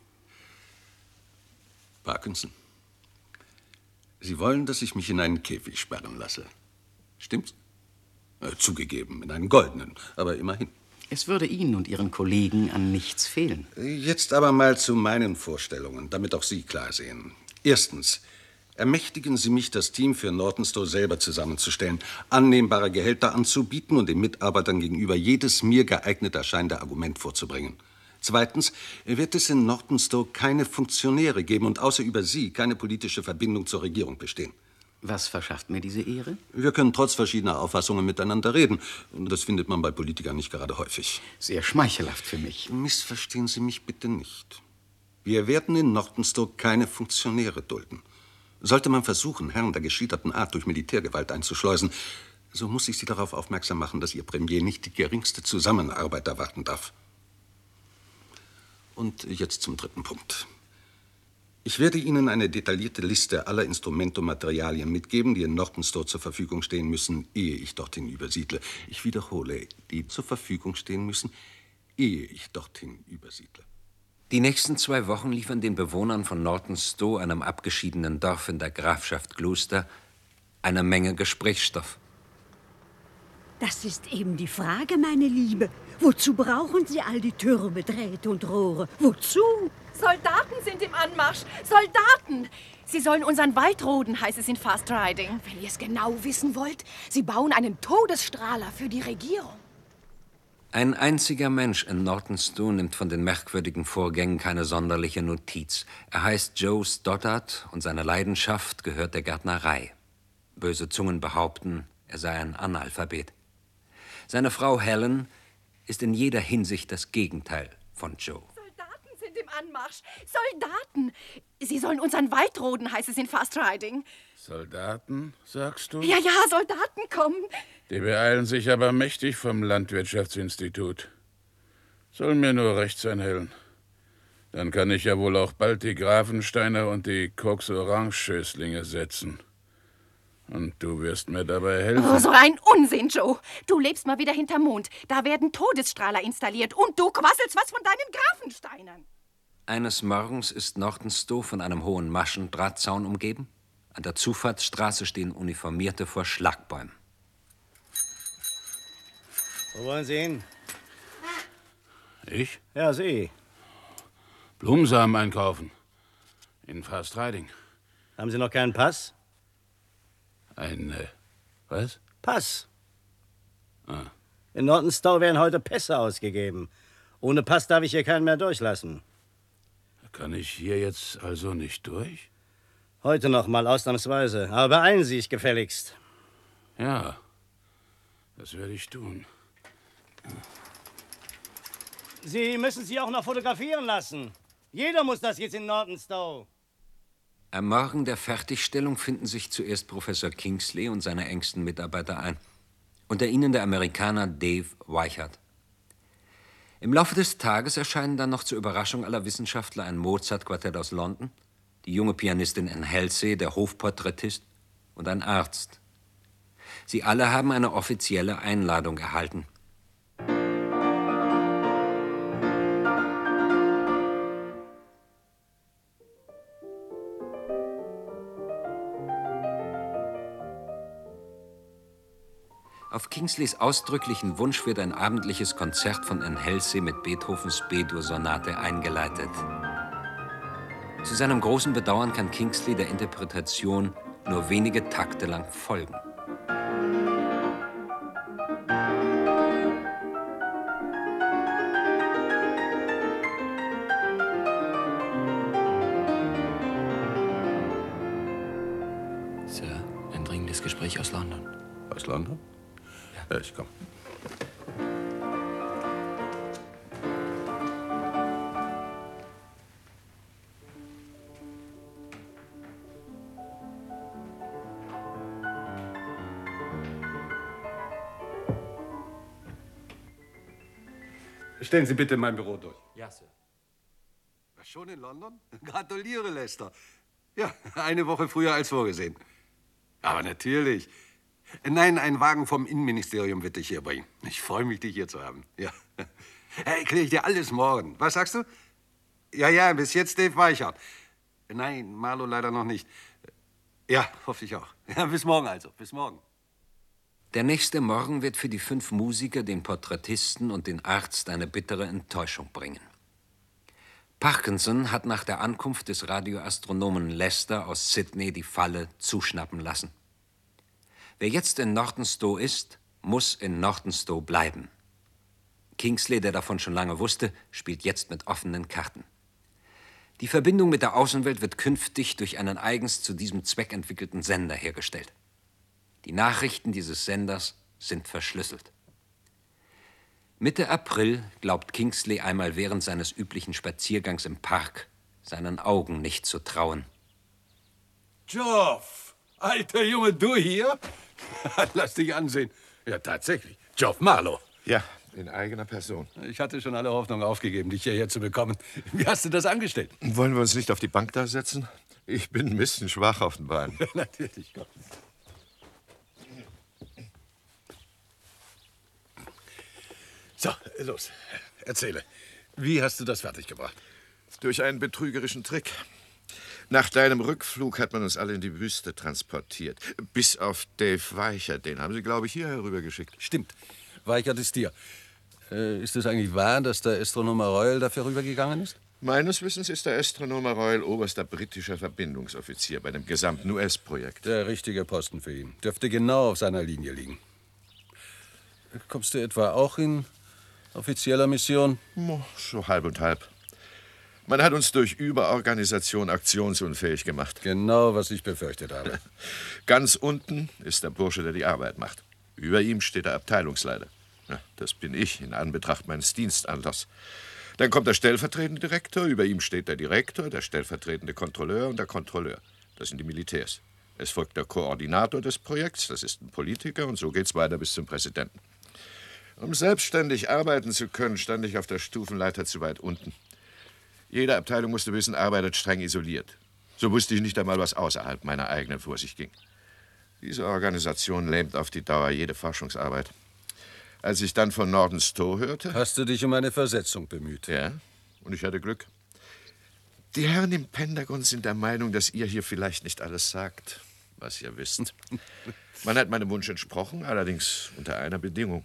[SPEAKER 8] Parkinson, Sie wollen, dass ich mich in einen Käfig sperren lasse. Stimmt's? Zugegeben, in einen goldenen, aber immerhin.
[SPEAKER 3] Es würde Ihnen und Ihren Kollegen an nichts fehlen.
[SPEAKER 8] Jetzt aber mal zu meinen Vorstellungen, damit auch Sie klar sehen. Erstens, ermächtigen Sie mich, das Team für Nortonstow selber zusammenzustellen, annehmbare Gehälter anzubieten und den Mitarbeitern gegenüber jedes mir geeignet erscheinende Argument vorzubringen. Zweitens, wird es in Nortonstow keine Funktionäre geben und außer über Sie keine politische Verbindung zur Regierung bestehen.
[SPEAKER 3] Was verschafft mir diese Ehre?
[SPEAKER 8] Wir können trotz verschiedener Auffassungen miteinander reden. Und das findet man bei Politikern nicht gerade häufig.
[SPEAKER 3] Sehr schmeichelhaft für mich.
[SPEAKER 8] Missverstehen Sie mich bitte nicht. Wir werden in Nortonstow keine Funktionäre dulden. Sollte man versuchen, Herren der geschilderten Art durch Militärgewalt einzuschleusen, so muss ich Sie darauf aufmerksam machen, dass Ihr Premier nicht die geringste Zusammenarbeit erwarten darf. Und jetzt zum dritten Punkt. Ich werde Ihnen eine detaillierte Liste aller Instrumente und Materialien mitgeben, die in Nortonstow zur Verfügung stehen müssen, ehe ich dorthin übersiedle. Ich wiederhole, die zur Verfügung stehen müssen, ehe ich dorthin übersiedle.
[SPEAKER 1] Die nächsten 2 Wochen liefern den Bewohnern von Nortonstow, einem abgeschiedenen Dorf in der Grafschaft Gloucester, eine Menge Gesprächsstoff.
[SPEAKER 11] Das ist eben die Frage, meine Liebe. Wozu brauchen Sie all die Türme, Drähte und Rohre? Wozu?
[SPEAKER 12] Soldaten sind im Anmarsch. Soldaten! Sie sollen unseren Wald roden, heißt es in Fast Riding.
[SPEAKER 13] Wenn ihr es genau wissen wollt, sie bauen einen Todesstrahler für die Regierung.
[SPEAKER 1] Ein einziger Mensch in Nortonstow nimmt von den merkwürdigen Vorgängen keine sonderliche Notiz. Er heißt Joe Stoddard und seine Leidenschaft gehört der Gärtnerei. Böse Zungen behaupten, er sei ein Analphabet. Seine Frau Helen ist in jeder Hinsicht das Gegenteil von Joe.
[SPEAKER 12] Soldaten sind im Anmarsch. Soldaten! Sie sollen unseren Wald roden, heißt es in Fast Riding.
[SPEAKER 14] Soldaten, sagst du?
[SPEAKER 12] Ja, Soldaten kommen.
[SPEAKER 14] Die beeilen sich aber mächtig vom Landwirtschaftsinstitut. Soll mir nur recht sein, Helen. Dann kann ich ja wohl auch bald die Grafensteiner und die Cox-Orange-Schößlinge setzen. Und du wirst mir dabei helfen.
[SPEAKER 12] Oh, so ein Unsinn, Joe. Du lebst mal wieder hinterm Mond. Da werden Todesstrahler installiert. Und du quasselst was von deinen Grafensteinern.
[SPEAKER 1] Eines Morgens ist Nortonstow von einem hohen Maschendrahtzaun umgeben. An der Zufahrtsstraße stehen Uniformierte vor Schlagbäumen.
[SPEAKER 15] Wo wollen Sie hin?
[SPEAKER 14] Ich?
[SPEAKER 15] Ja, Sie.
[SPEAKER 14] Blumensamen einkaufen. In Fast Riding.
[SPEAKER 15] Haben Sie noch keinen Pass?
[SPEAKER 14] Was?
[SPEAKER 15] Pass.
[SPEAKER 14] Ah.
[SPEAKER 15] In Nortonstow werden heute Pässe ausgegeben. Ohne Pass darf ich hier keinen mehr durchlassen.
[SPEAKER 14] Kann ich hier jetzt also nicht durch?
[SPEAKER 15] Heute noch mal ausnahmsweise. Aber beeilen Sie sich gefälligst.
[SPEAKER 14] Ja, das werde ich tun.
[SPEAKER 15] Sie müssen sich auch noch fotografieren lassen. Jeder muss das jetzt in Nortonstow.
[SPEAKER 1] Am Morgen der Fertigstellung finden sich zuerst Professor Kingsley und seine engsten Mitarbeiter ein. Unter ihnen der Amerikaner Dave Weichert. Im Laufe des Tages erscheinen dann noch zur Überraschung aller Wissenschaftler ein Mozart-Quartett aus London, die junge Pianistin Anne Halsey, der Hofporträtist und ein Arzt. Sie alle haben eine offizielle Einladung erhalten. Auf Kingsleys ausdrücklichen Wunsch wird ein abendliches Konzert von N. Halsey mit Beethovens B-Dur-Sonate eingeleitet. Zu seinem großen Bedauern kann Kingsley der Interpretation nur wenige Takte lang folgen.
[SPEAKER 3] Sir, ein dringendes Gespräch aus London.
[SPEAKER 10] Aus London? Ja. Ich komme. Stellen Sie bitte mein Büro durch.
[SPEAKER 9] Ja, Sir.
[SPEAKER 8] Schon in London? Gratuliere, Lester. Ja, eine Woche früher als vorgesehen. Aber natürlich. Nein, ein Wagen vom Innenministerium wird dich hier bringen. Ich freue mich, dich hier zu haben. Ja. Erkläre ich dir alles morgen. Was sagst du? Ja, bis jetzt Dave Weichert. Nein, Marlo leider noch nicht. Ja, hoffe ich auch. Ja, bis morgen also. Bis morgen.
[SPEAKER 1] Der nächste Morgen wird für die 5 Musiker, den Porträtisten und den Arzt eine bittere Enttäuschung bringen. Parkinson hat nach der Ankunft des Radioastronomen Lester aus Sydney die Falle zuschnappen lassen. Wer jetzt in Nortonstowe ist, muss in Nortonstowe bleiben. Kingsley, der davon schon lange wusste, spielt jetzt mit offenen Karten. Die Verbindung mit der Außenwelt wird künftig durch einen eigens zu diesem Zweck entwickelten Sender hergestellt. Die Nachrichten dieses Senders sind verschlüsselt. Mitte April glaubt Kingsley einmal während seines üblichen Spaziergangs im Park seinen Augen nicht zu trauen.
[SPEAKER 10] Geoff, alter Junge, du hier? Lass dich ansehen. Ja, tatsächlich. Geoff Marlowe.
[SPEAKER 2] Ja, in eigener Person.
[SPEAKER 10] Ich hatte schon alle Hoffnung aufgegeben, dich hierher zu bekommen. Wie hast du das angestellt?
[SPEAKER 2] Wollen wir uns nicht auf die Bank da setzen? Ich bin ein bisschen schwach auf den Beinen.
[SPEAKER 10] Natürlich, komm. So, los. Erzähle. Wie hast du das fertiggebracht?
[SPEAKER 2] Durch einen betrügerischen Trick. Nach deinem Rückflug hat man uns alle in die Wüste transportiert. Bis auf Dave Weichert. Den haben sie, glaube ich, hierher rübergeschickt.
[SPEAKER 10] Stimmt. Weichert ist dir. Ist es eigentlich wahr, dass der Astronomer Royal dafür rübergegangen ist?
[SPEAKER 2] Meines Wissens ist der Astronomer Royal oberster britischer Verbindungsoffizier bei dem gesamten US-Projekt.
[SPEAKER 10] Der richtige Posten für ihn. Dürfte genau auf seiner Linie liegen. Kommst du etwa auch in offizieller Mission?
[SPEAKER 2] So halb und halb. Man hat uns durch Überorganisation aktionsunfähig gemacht.
[SPEAKER 10] Genau, was ich befürchtet habe.
[SPEAKER 2] Ganz unten ist der Bursche, der die Arbeit macht. Über ihm steht der Abteilungsleiter. Ja, das bin ich, in Anbetracht meines Dienstanlass. Dann kommt der stellvertretende Direktor, über ihm steht der Direktor, der stellvertretende Kontrolleur und der Kontrolleur. Das sind die Militärs. Es folgt der Koordinator des Projekts, das ist ein Politiker, und so geht's weiter bis zum Präsidenten. Um selbstständig arbeiten zu können, stand ich auf der Stufenleiter zu weit unten. Jede Abteilung musste wissen, arbeitet streng isoliert. So wusste ich nicht einmal, was außerhalb meiner eigenen vor sich ging. Diese Organisation lähmt auf die Dauer jede Forschungsarbeit. Als ich dann von Nortonstowe hörte...
[SPEAKER 10] Hast du dich um eine Versetzung bemüht?
[SPEAKER 2] Ja, und ich hatte Glück. Die Herren im Pentagon sind der Meinung, dass ihr hier vielleicht nicht alles sagt, was ihr wisst. Man hat meinem Wunsch entsprochen, allerdings unter einer Bedingung.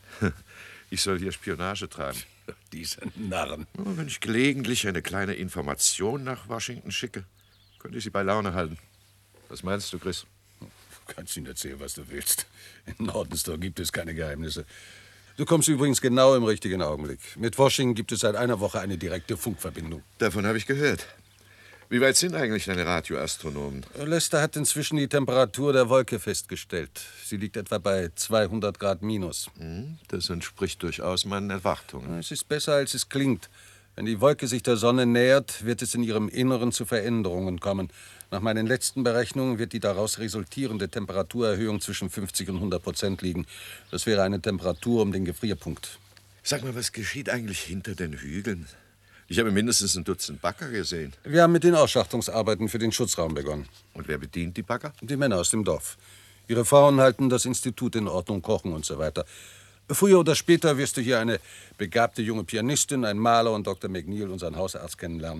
[SPEAKER 2] Ich soll hier Spionage treiben.
[SPEAKER 10] Diese Narren.
[SPEAKER 2] Wenn ich gelegentlich eine kleine Information nach Washington schicke, könnte ich sie bei Laune halten. Was meinst du, Chris?
[SPEAKER 10] Du kannst ihnen erzählen, was du willst. In Nortonstowe gibt es keine Geheimnisse. Du kommst übrigens genau im richtigen Augenblick. Mit Washington gibt es seit einer Woche eine direkte Funkverbindung.
[SPEAKER 2] Davon habe ich gehört. Wie weit sind eigentlich deine Radioastronomen?
[SPEAKER 10] Lester hat inzwischen die Temperatur der Wolke festgestellt. Sie liegt etwa bei 200 Grad minus.
[SPEAKER 2] Das entspricht durchaus meinen Erwartungen.
[SPEAKER 10] Es ist besser, als es klingt. Wenn die Wolke sich der Sonne nähert, wird es in ihrem Inneren zu Veränderungen kommen. Nach meinen letzten Berechnungen wird die daraus resultierende Temperaturerhöhung zwischen 50 und 100% liegen. Das wäre eine Temperatur um den Gefrierpunkt.
[SPEAKER 2] Sag mal, was geschieht eigentlich hinter den Hügeln? Ich habe mindestens ein Dutzend Bagger gesehen.
[SPEAKER 10] Wir haben mit den Ausschachtungsarbeiten für den Schutzraum begonnen.
[SPEAKER 2] Und wer bedient die Bagger?
[SPEAKER 10] Die Männer aus dem Dorf. Ihre Frauen halten das Institut in Ordnung, kochen und so weiter. Früher oder später wirst du hier eine begabte junge Pianistin, einen Maler und Dr. McNeil, unseren Hausarzt, kennenlernen.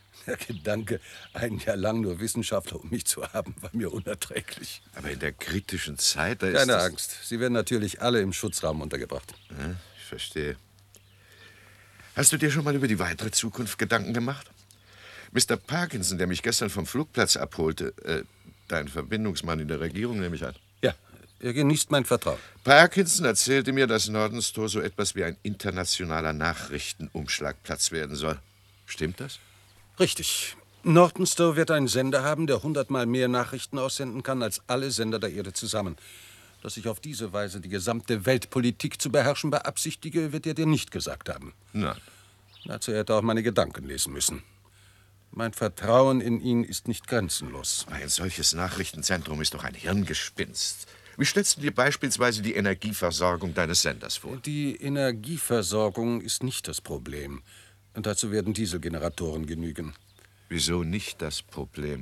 [SPEAKER 8] Der Gedanke, ein Jahr lang nur Wissenschaftler um mich zu haben, war mir unerträglich.
[SPEAKER 2] Aber in der kritischen Zeit, da ist
[SPEAKER 8] Keine
[SPEAKER 2] das...
[SPEAKER 8] Angst. Sie werden natürlich alle im Schutzraum untergebracht.
[SPEAKER 2] Ja, ich verstehe. Hast du dir schon mal über die weitere Zukunft Gedanken gemacht? Mr. Parkinson, der mich gestern vom Flugplatz abholte, dein Verbindungsmann in der Regierung, nehme ich an.
[SPEAKER 8] Ja, er genießt mein Vertrauen.
[SPEAKER 2] Parkinson erzählte mir, dass Nordenstow so etwas wie ein internationaler Nachrichtenumschlagplatz werden soll. Stimmt das?
[SPEAKER 8] Richtig. Nordenstow wird einen Sender haben, der 100-mal mehr Nachrichten aussenden kann als alle Sender der Erde zusammen. Dass ich auf diese Weise die gesamte Weltpolitik zu beherrschen beabsichtige, wird er dir nicht gesagt haben.
[SPEAKER 2] Nein.
[SPEAKER 8] Dazu hätte er auch meine Gedanken lesen müssen. Mein Vertrauen in ihn ist nicht grenzenlos.
[SPEAKER 2] Ein solches Nachrichtenzentrum ist doch ein Hirngespinst. Wie stellst du dir beispielsweise die Energieversorgung deines Senders vor?
[SPEAKER 8] Die Energieversorgung ist nicht das Problem. Und dazu werden Dieselgeneratoren genügen.
[SPEAKER 2] Wieso nicht das Problem?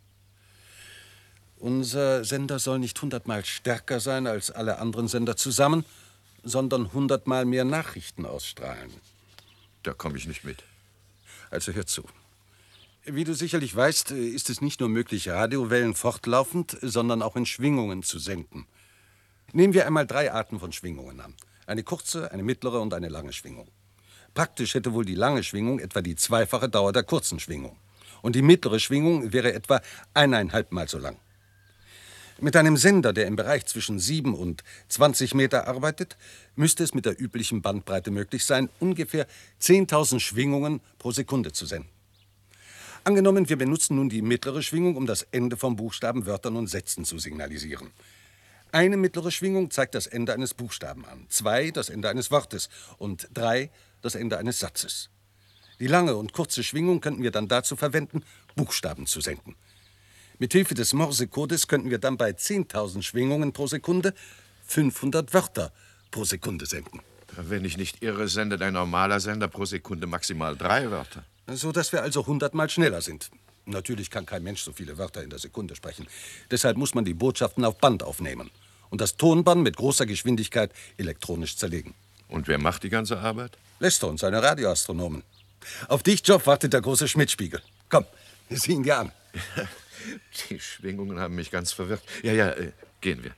[SPEAKER 8] Unser Sender soll nicht 100-mal stärker sein als alle anderen Sender zusammen, sondern 100-mal mehr Nachrichten ausstrahlen.
[SPEAKER 2] Da komme ich nicht mit.
[SPEAKER 8] Also hör zu. Wie du sicherlich weißt, ist es nicht nur möglich, Radiowellen fortlaufend, sondern auch in Schwingungen zu senden. Nehmen wir einmal 3 Arten von Schwingungen an. Eine kurze, eine mittlere und eine lange Schwingung. Praktisch hätte wohl die lange Schwingung etwa die 2-fache Dauer der kurzen Schwingung. Und die mittlere Schwingung wäre etwa 1,5 Mal so lang. Mit einem Sender, der im Bereich zwischen 7 und 20 Meter arbeitet, müsste es mit der üblichen Bandbreite möglich sein, ungefähr 10.000 Schwingungen pro Sekunde zu senden. Angenommen, wir benutzen nun die mittlere Schwingung, um das Ende von Buchstaben, Wörtern und Sätzen zu signalisieren. Eine mittlere Schwingung zeigt das Ende eines Buchstaben an, 2 das Ende eines Wortes und 3 das Ende eines Satzes. Die lange und kurze Schwingung könnten wir dann dazu verwenden, Buchstaben zu senden. Mithilfe des Morsecodes könnten wir dann bei 10.000 Schwingungen pro Sekunde 500 Wörter pro Sekunde senden.
[SPEAKER 2] Wenn ich nicht irre, sendet ein normaler Sender pro Sekunde maximal 3 Wörter.
[SPEAKER 8] So dass wir also 100-mal schneller sind. Natürlich kann kein Mensch so viele Wörter in der Sekunde sprechen. Deshalb muss man die Botschaften auf Band aufnehmen und das Tonband mit großer Geschwindigkeit elektronisch zerlegen.
[SPEAKER 2] Und wer macht die ganze Arbeit?
[SPEAKER 8] Lester und seine Radioastronomen. Auf dich, Job, wartet der große Schmidt-Spiegel. Komm, sieh ihn dir an.
[SPEAKER 2] Die Schwingungen haben mich ganz verwirrt. Ja, gehen wir.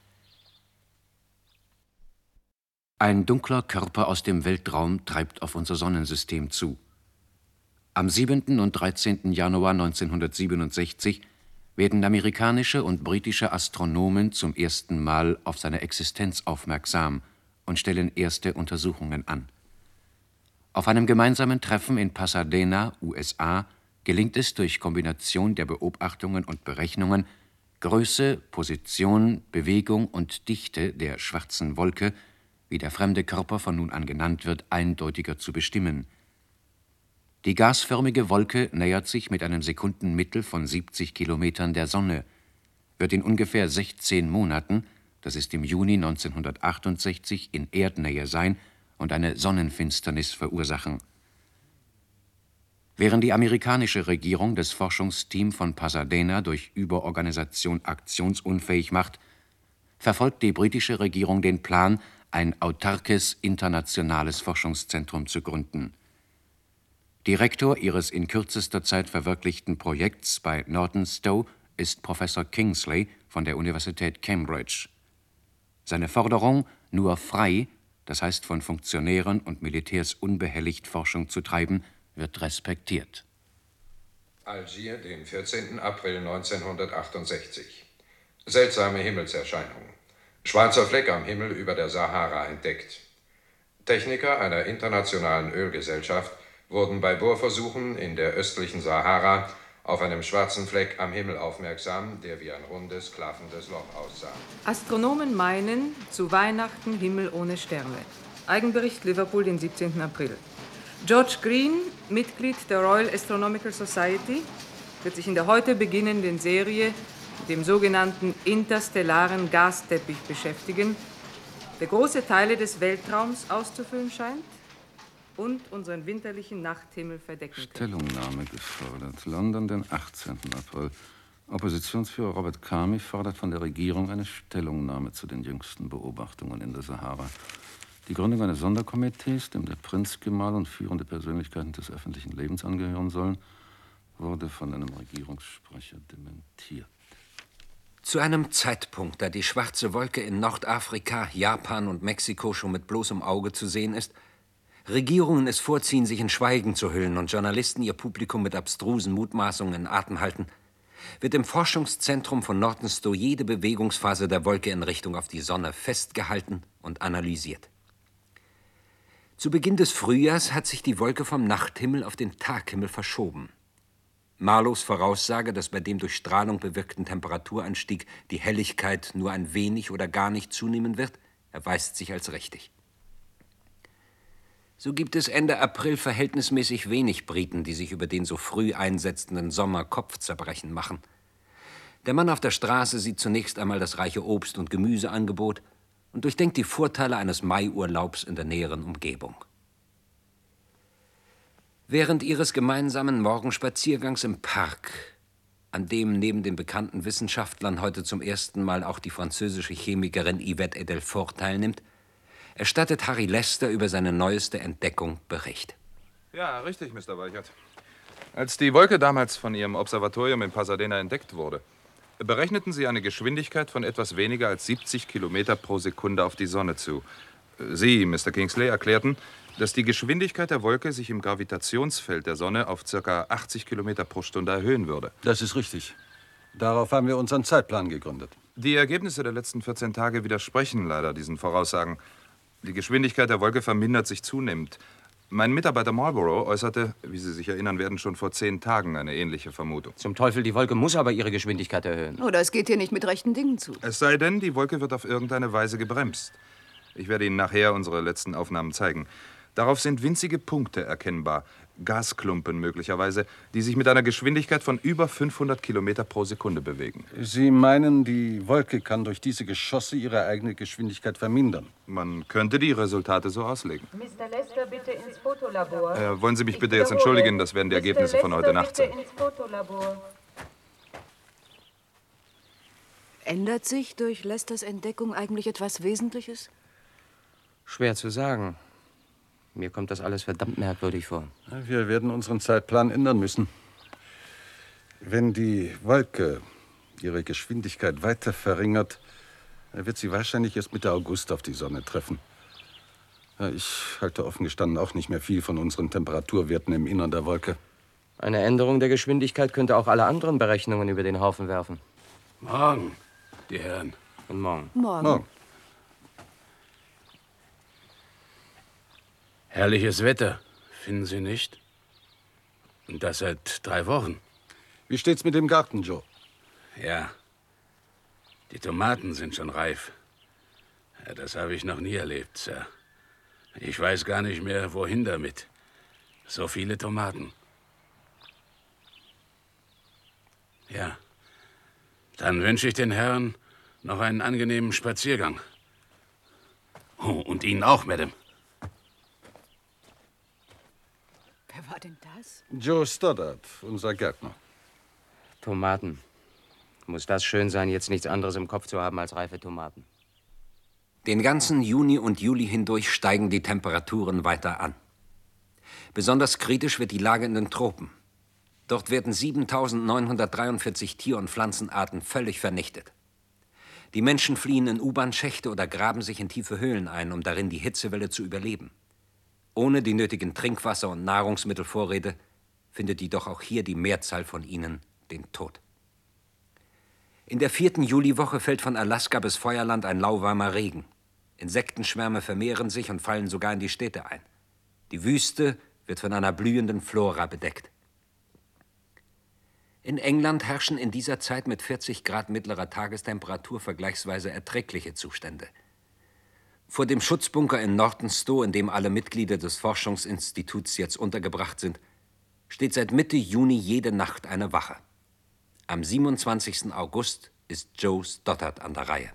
[SPEAKER 1] Ein dunkler Körper aus dem Weltraum treibt auf unser Sonnensystem zu. Am 7. und 13. Januar 1967 werden amerikanische und britische Astronomen zum ersten Mal auf seine Existenz aufmerksam und stellen erste Untersuchungen an. Auf einem gemeinsamen Treffen in Pasadena, USA, gelingt es durch Kombination der Beobachtungen und Berechnungen, Größe, Position, Bewegung und Dichte der schwarzen Wolke, wie der fremde Körper von nun an genannt wird, eindeutiger zu bestimmen. Die gasförmige Wolke nähert sich mit einem Sekundenmittel von 70 Kilometern der Sonne, wird in ungefähr 16 Monaten, das ist im Juni 1968, in Erdnähe sein und eine Sonnenfinsternis verursachen. Während die amerikanische Regierung das Forschungsteam von Pasadena durch Überorganisation aktionsunfähig macht, verfolgt die britische Regierung den Plan, ein autarkes internationales Forschungszentrum zu gründen. Direktor ihres in kürzester Zeit verwirklichten Projekts bei Nordenstow ist Professor Kingsley von der Universität Cambridge. Seine Forderung, nur frei, das heißt von Funktionären und Militärs unbehelligt Forschung zu treiben, wird respektiert.
[SPEAKER 16] Algier, den 14. April 1968. Seltsame Himmelserscheinung. Schwarzer Fleck am Himmel über der Sahara entdeckt. Techniker einer internationalen Ölgesellschaft wurden bei Bohrversuchen in der östlichen Sahara auf einem schwarzen Fleck am Himmel aufmerksam, der wie ein rundes, klaffendes Loch aussah.
[SPEAKER 17] Astronomen meinen, zu Weihnachten Himmel ohne Sterne. Eigenbericht Liverpool, den 17. April. George Green, Mitglied der Royal Astronomical Society, wird sich in der heute beginnenden Serie mit dem sogenannten interstellaren Gasteppich beschäftigen, der große Teile des Weltraums auszufüllen scheint und unseren winterlichen Nachthimmel verdecken kann.
[SPEAKER 18] Stellungnahme gefordert. London, den 18. April. Oppositionsführer Robert Kami fordert von der Regierung eine Stellungnahme zu den jüngsten Beobachtungen in der Sahara. Die Gründung eines Sonderkomitees, dem der Prinzgemahl und führende Persönlichkeiten des öffentlichen Lebens angehören sollen, wurde von einem Regierungssprecher dementiert.
[SPEAKER 1] Zu einem Zeitpunkt, da die schwarze Wolke in Nordafrika, Japan und Mexiko schon mit bloßem Auge zu sehen ist, Regierungen es vorziehen, sich in Schweigen zu hüllen und Journalisten ihr Publikum mit abstrusen Mutmaßungen in Atem halten, wird im Forschungszentrum von Nortonstowe jede Bewegungsphase der Wolke in Richtung auf die Sonne festgehalten und analysiert. Zu Beginn des Frühjahrs hat sich die Wolke vom Nachthimmel auf den Taghimmel verschoben. Marlows Voraussage, dass bei dem durch Strahlung bewirkten Temperaturanstieg die Helligkeit nur ein wenig oder gar nicht zunehmen wird, erweist sich als richtig. So gibt es Ende April verhältnismäßig wenig Briten, die sich über den so früh einsetzenden Sommer Kopfzerbrechen machen. Der Mann auf der Straße sieht zunächst einmal das reiche Obst- und Gemüseangebot und durchdenkt die Vorteile eines Maiurlaubs in der näheren Umgebung. Während ihres gemeinsamen Morgenspaziergangs im Park, an dem neben den bekannten Wissenschaftlern heute zum ersten Mal auch die französische Chemikerin Yvette Edelfort teilnimmt, erstattet Harry Lester über seine neueste Entdeckung Bericht.
[SPEAKER 19] Ja, richtig, Mr. Weichert. Als die Wolke damals von Ihrem Observatorium in Pasadena entdeckt wurde, berechneten Sie eine Geschwindigkeit von etwas weniger als 70 Kilometer pro Sekunde auf die Sonne zu. Sie, Mr. Kingsley, erklärten, dass die Geschwindigkeit der Wolke sich im Gravitationsfeld der Sonne auf ca. 80 Kilometer pro Stunde erhöhen würde.
[SPEAKER 10] Das ist richtig. Darauf haben wir unseren Zeitplan gegründet.
[SPEAKER 19] Die Ergebnisse der letzten 14 Tage widersprechen leider diesen Voraussagen. Die Geschwindigkeit der Wolke vermindert sich zunehmend. Mein Mitarbeiter Marlborough äußerte, wie Sie sich erinnern werden, schon vor 10 Tagen eine ähnliche Vermutung.
[SPEAKER 3] Zum Teufel, die Wolke muss aber ihre Geschwindigkeit erhöhen.
[SPEAKER 13] Oder es geht hier nicht mit rechten Dingen zu.
[SPEAKER 19] Es sei denn, die Wolke wird auf irgendeine Weise gebremst. Ich werde Ihnen nachher unsere letzten Aufnahmen zeigen. Darauf sind winzige Punkte erkennbar, Gasklumpen möglicherweise, die sich mit einer Geschwindigkeit von über 500 Kilometer pro Sekunde bewegen.
[SPEAKER 10] Sie meinen, die Wolke kann durch diese Geschosse ihre eigene Geschwindigkeit vermindern?
[SPEAKER 19] Man könnte die Resultate so auslegen.
[SPEAKER 17] Mr. Lester, bitte ins Fotolabor.
[SPEAKER 19] Wollen Sie mich bitte jetzt entschuldigen? Das werden die Ergebnisse von heute Nacht sein.
[SPEAKER 17] Ins Fotolabor.
[SPEAKER 13] Ändert sich durch Lesters Entdeckung eigentlich etwas Wesentliches?
[SPEAKER 3] Schwer zu sagen. Mir kommt das alles verdammt merkwürdig vor.
[SPEAKER 10] Wir werden unseren Zeitplan ändern müssen. Wenn die Wolke ihre Geschwindigkeit weiter verringert, wird sie wahrscheinlich erst Mitte August auf die Sonne treffen. Ich halte offen gestanden auch nicht mehr viel von unseren Temperaturwerten im Innern der Wolke.
[SPEAKER 3] Eine Änderung der Geschwindigkeit könnte auch alle anderen Berechnungen über den Haufen werfen.
[SPEAKER 14] Morgen, die Herren.
[SPEAKER 3] Guten Morgen.
[SPEAKER 13] Morgen.
[SPEAKER 14] Herrliches Wetter, finden Sie nicht? Und das seit 3 Wochen.
[SPEAKER 10] Wie steht's mit dem Garten, Joe?
[SPEAKER 14] Ja. Die Tomaten sind schon reif. Ja, das habe ich noch nie erlebt, Sir. Ich weiß gar nicht mehr, wohin damit. So viele Tomaten. Ja. Dann wünsche ich den Herren noch einen angenehmen Spaziergang. Oh, und Ihnen auch, Madame.
[SPEAKER 13] Wer war denn das?
[SPEAKER 10] Joe Stoddard, unser Gärtner.
[SPEAKER 3] Tomaten. Muss das schön sein, jetzt nichts anderes im Kopf zu haben als reife Tomaten.
[SPEAKER 1] Den ganzen Juni und Juli hindurch steigen die Temperaturen weiter an. Besonders kritisch wird die Lage in den Tropen. Dort werden 7.943 Tier- und Pflanzenarten völlig vernichtet. Die Menschen fliehen in U-Bahn-Schächte oder graben sich in tiefe Höhlen ein, um darin die Hitzewelle zu überleben. Ohne die nötigen Trinkwasser- und Nahrungsmittelvorräte findet jedoch auch hier die Mehrzahl von ihnen den Tod. In der 4. Juliwoche fällt von Alaska bis Feuerland ein lauwarmer Regen. Insektenschwärme vermehren sich und fallen sogar in die Städte ein. Die Wüste wird von einer blühenden Flora bedeckt. In England herrschen in dieser Zeit mit 40 Grad mittlerer Tagestemperatur vergleichsweise erträgliche Zustände. Vor dem Schutzbunker in Nortonstowe, in dem alle Mitglieder des Forschungsinstituts jetzt untergebracht sind, steht seit Mitte Juni jede Nacht eine Wache. Am 27. August ist Joe Stoddard an der Reihe.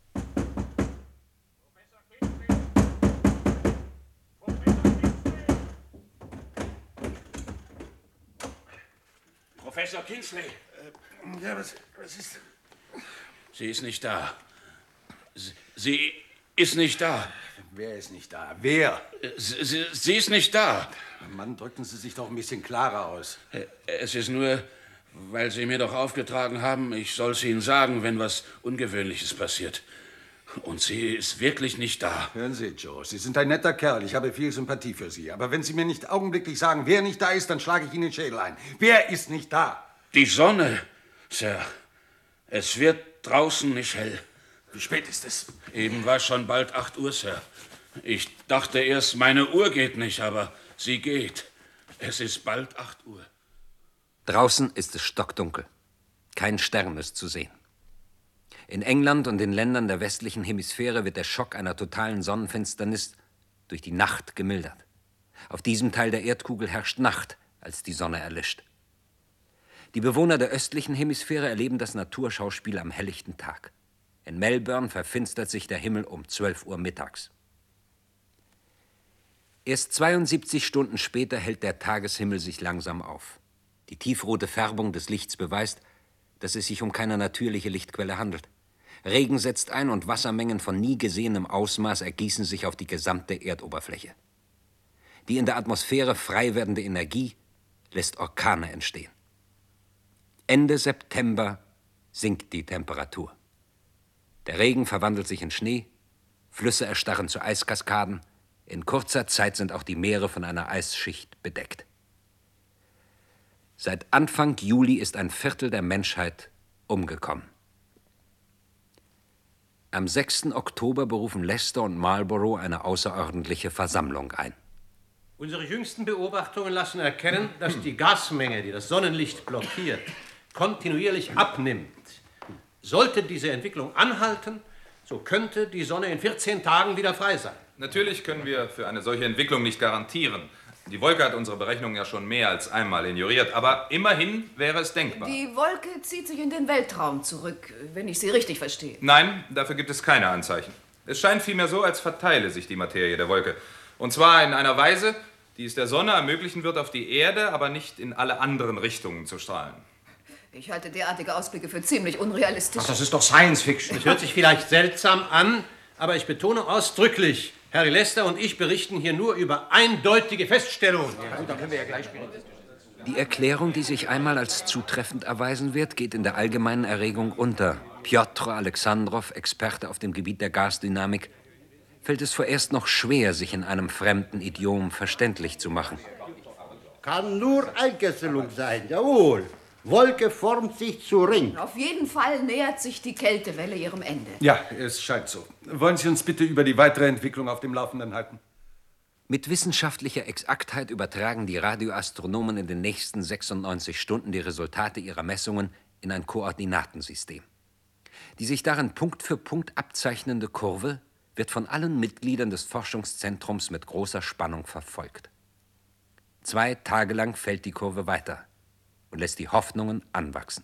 [SPEAKER 14] Professor Kingsley. Ja, was ist? Sie ist nicht da. Sie ist nicht da.
[SPEAKER 10] Wer ist nicht da? Wer?
[SPEAKER 14] Sie ist nicht da.
[SPEAKER 10] Mann, drücken Sie sich doch ein bisschen klarer aus.
[SPEAKER 14] Es ist nur, weil Sie mir doch aufgetragen haben, ich soll es Ihnen sagen, wenn was Ungewöhnliches passiert. Und sie ist wirklich nicht da.
[SPEAKER 10] Hören Sie, Joe, Sie sind ein netter Kerl. Ich habe viel Sympathie für Sie. Aber wenn Sie mir nicht augenblicklich sagen, wer nicht da ist, dann schlage ich Ihnen den Schädel ein. Wer ist nicht da?
[SPEAKER 14] Die Sonne, Sir. Es wird draußen nicht hell.
[SPEAKER 10] Wie spät ist es?
[SPEAKER 14] Eben war schon bald 8 Uhr, Sir. Ich dachte erst, meine Uhr geht nicht, aber sie geht. Es ist bald 8 Uhr.
[SPEAKER 1] Draußen ist es stockdunkel. Kein Stern ist zu sehen. In England und den Ländern der westlichen Hemisphäre wird der Schock einer totalen Sonnenfinsternis durch die Nacht gemildert. Auf diesem Teil der Erdkugel herrscht Nacht, als die Sonne erlischt. Die Bewohner der östlichen Hemisphäre erleben das Naturschauspiel am helllichten Tag. In Melbourne verfinstert sich der Himmel um 12 Uhr mittags. Erst 72 Stunden später hellt der Tageshimmel sich langsam auf. Die tiefrote Färbung des Lichts beweist, dass es sich um keine natürliche Lichtquelle handelt. Regen setzt ein und Wassermengen von nie gesehenem Ausmaß ergießen sich auf die gesamte Erdoberfläche. Die in der Atmosphäre frei werdende Energie lässt Orkane entstehen. Ende September sinkt die Temperatur. Der Regen verwandelt sich in Schnee, Flüsse erstarren zu Eiskaskaden, in kurzer Zeit sind auch die Meere von einer Eisschicht bedeckt. Seit Anfang Juli ist ein Viertel der Menschheit umgekommen. Am 6. Oktober berufen Leicester und Marlborough eine außerordentliche Versammlung ein.
[SPEAKER 20] Unsere jüngsten Beobachtungen lassen erkennen, dass die Gasmenge, die das Sonnenlicht blockiert, kontinuierlich abnimmt. Sollte diese Entwicklung anhalten, so könnte die Sonne in 14 Tagen wieder frei sein.
[SPEAKER 19] Natürlich können wir für eine solche Entwicklung nicht garantieren. Die Wolke hat unsere Berechnungen ja schon mehr als einmal ignoriert, aber immerhin wäre es denkbar.
[SPEAKER 12] Die Wolke zieht sich in den Weltraum zurück, wenn ich Sie richtig verstehe.
[SPEAKER 19] Nein, dafür gibt es keine Anzeichen. Es scheint vielmehr so, als verteile sich die Materie der Wolke. Und zwar in einer Weise, die es der Sonne ermöglichen wird, auf die Erde, aber nicht in alle anderen Richtungen zu strahlen.
[SPEAKER 12] Ich halte derartige Ausblicke für ziemlich unrealistisch.
[SPEAKER 20] Ach, das ist doch Science Fiction. Das hört sich vielleicht seltsam an, aber ich betone ausdrücklich, Harry Lester und ich berichten hier nur über eindeutige Feststellungen. Ja, gut, dann können wir ja gleich spielen.
[SPEAKER 1] Die Erklärung, die sich einmal als zutreffend erweisen wird, geht in der allgemeinen Erregung unter. Pjotr Alexandrow, Experte auf dem Gebiet der Gasdynamik, fällt es vorerst noch schwer, sich in einem fremden Idiom verständlich zu machen.
[SPEAKER 21] Kann nur Einkesselung sein, jawohl. Wolke formt sich zu Ring.
[SPEAKER 12] Auf jeden Fall nähert sich die Kältewelle ihrem Ende.
[SPEAKER 10] Ja, es scheint so. Wollen Sie uns bitte über die weitere Entwicklung auf dem Laufenden halten?
[SPEAKER 1] Mit wissenschaftlicher Exaktheit übertragen die Radioastronomen in den nächsten 96 Stunden die Resultate ihrer Messungen in ein Koordinatensystem. Die sich darin Punkt für Punkt abzeichnende Kurve wird von allen Mitgliedern des Forschungszentrums mit großer Spannung verfolgt. 2 Tage lang fällt die Kurve weiter und lässt die Hoffnungen anwachsen.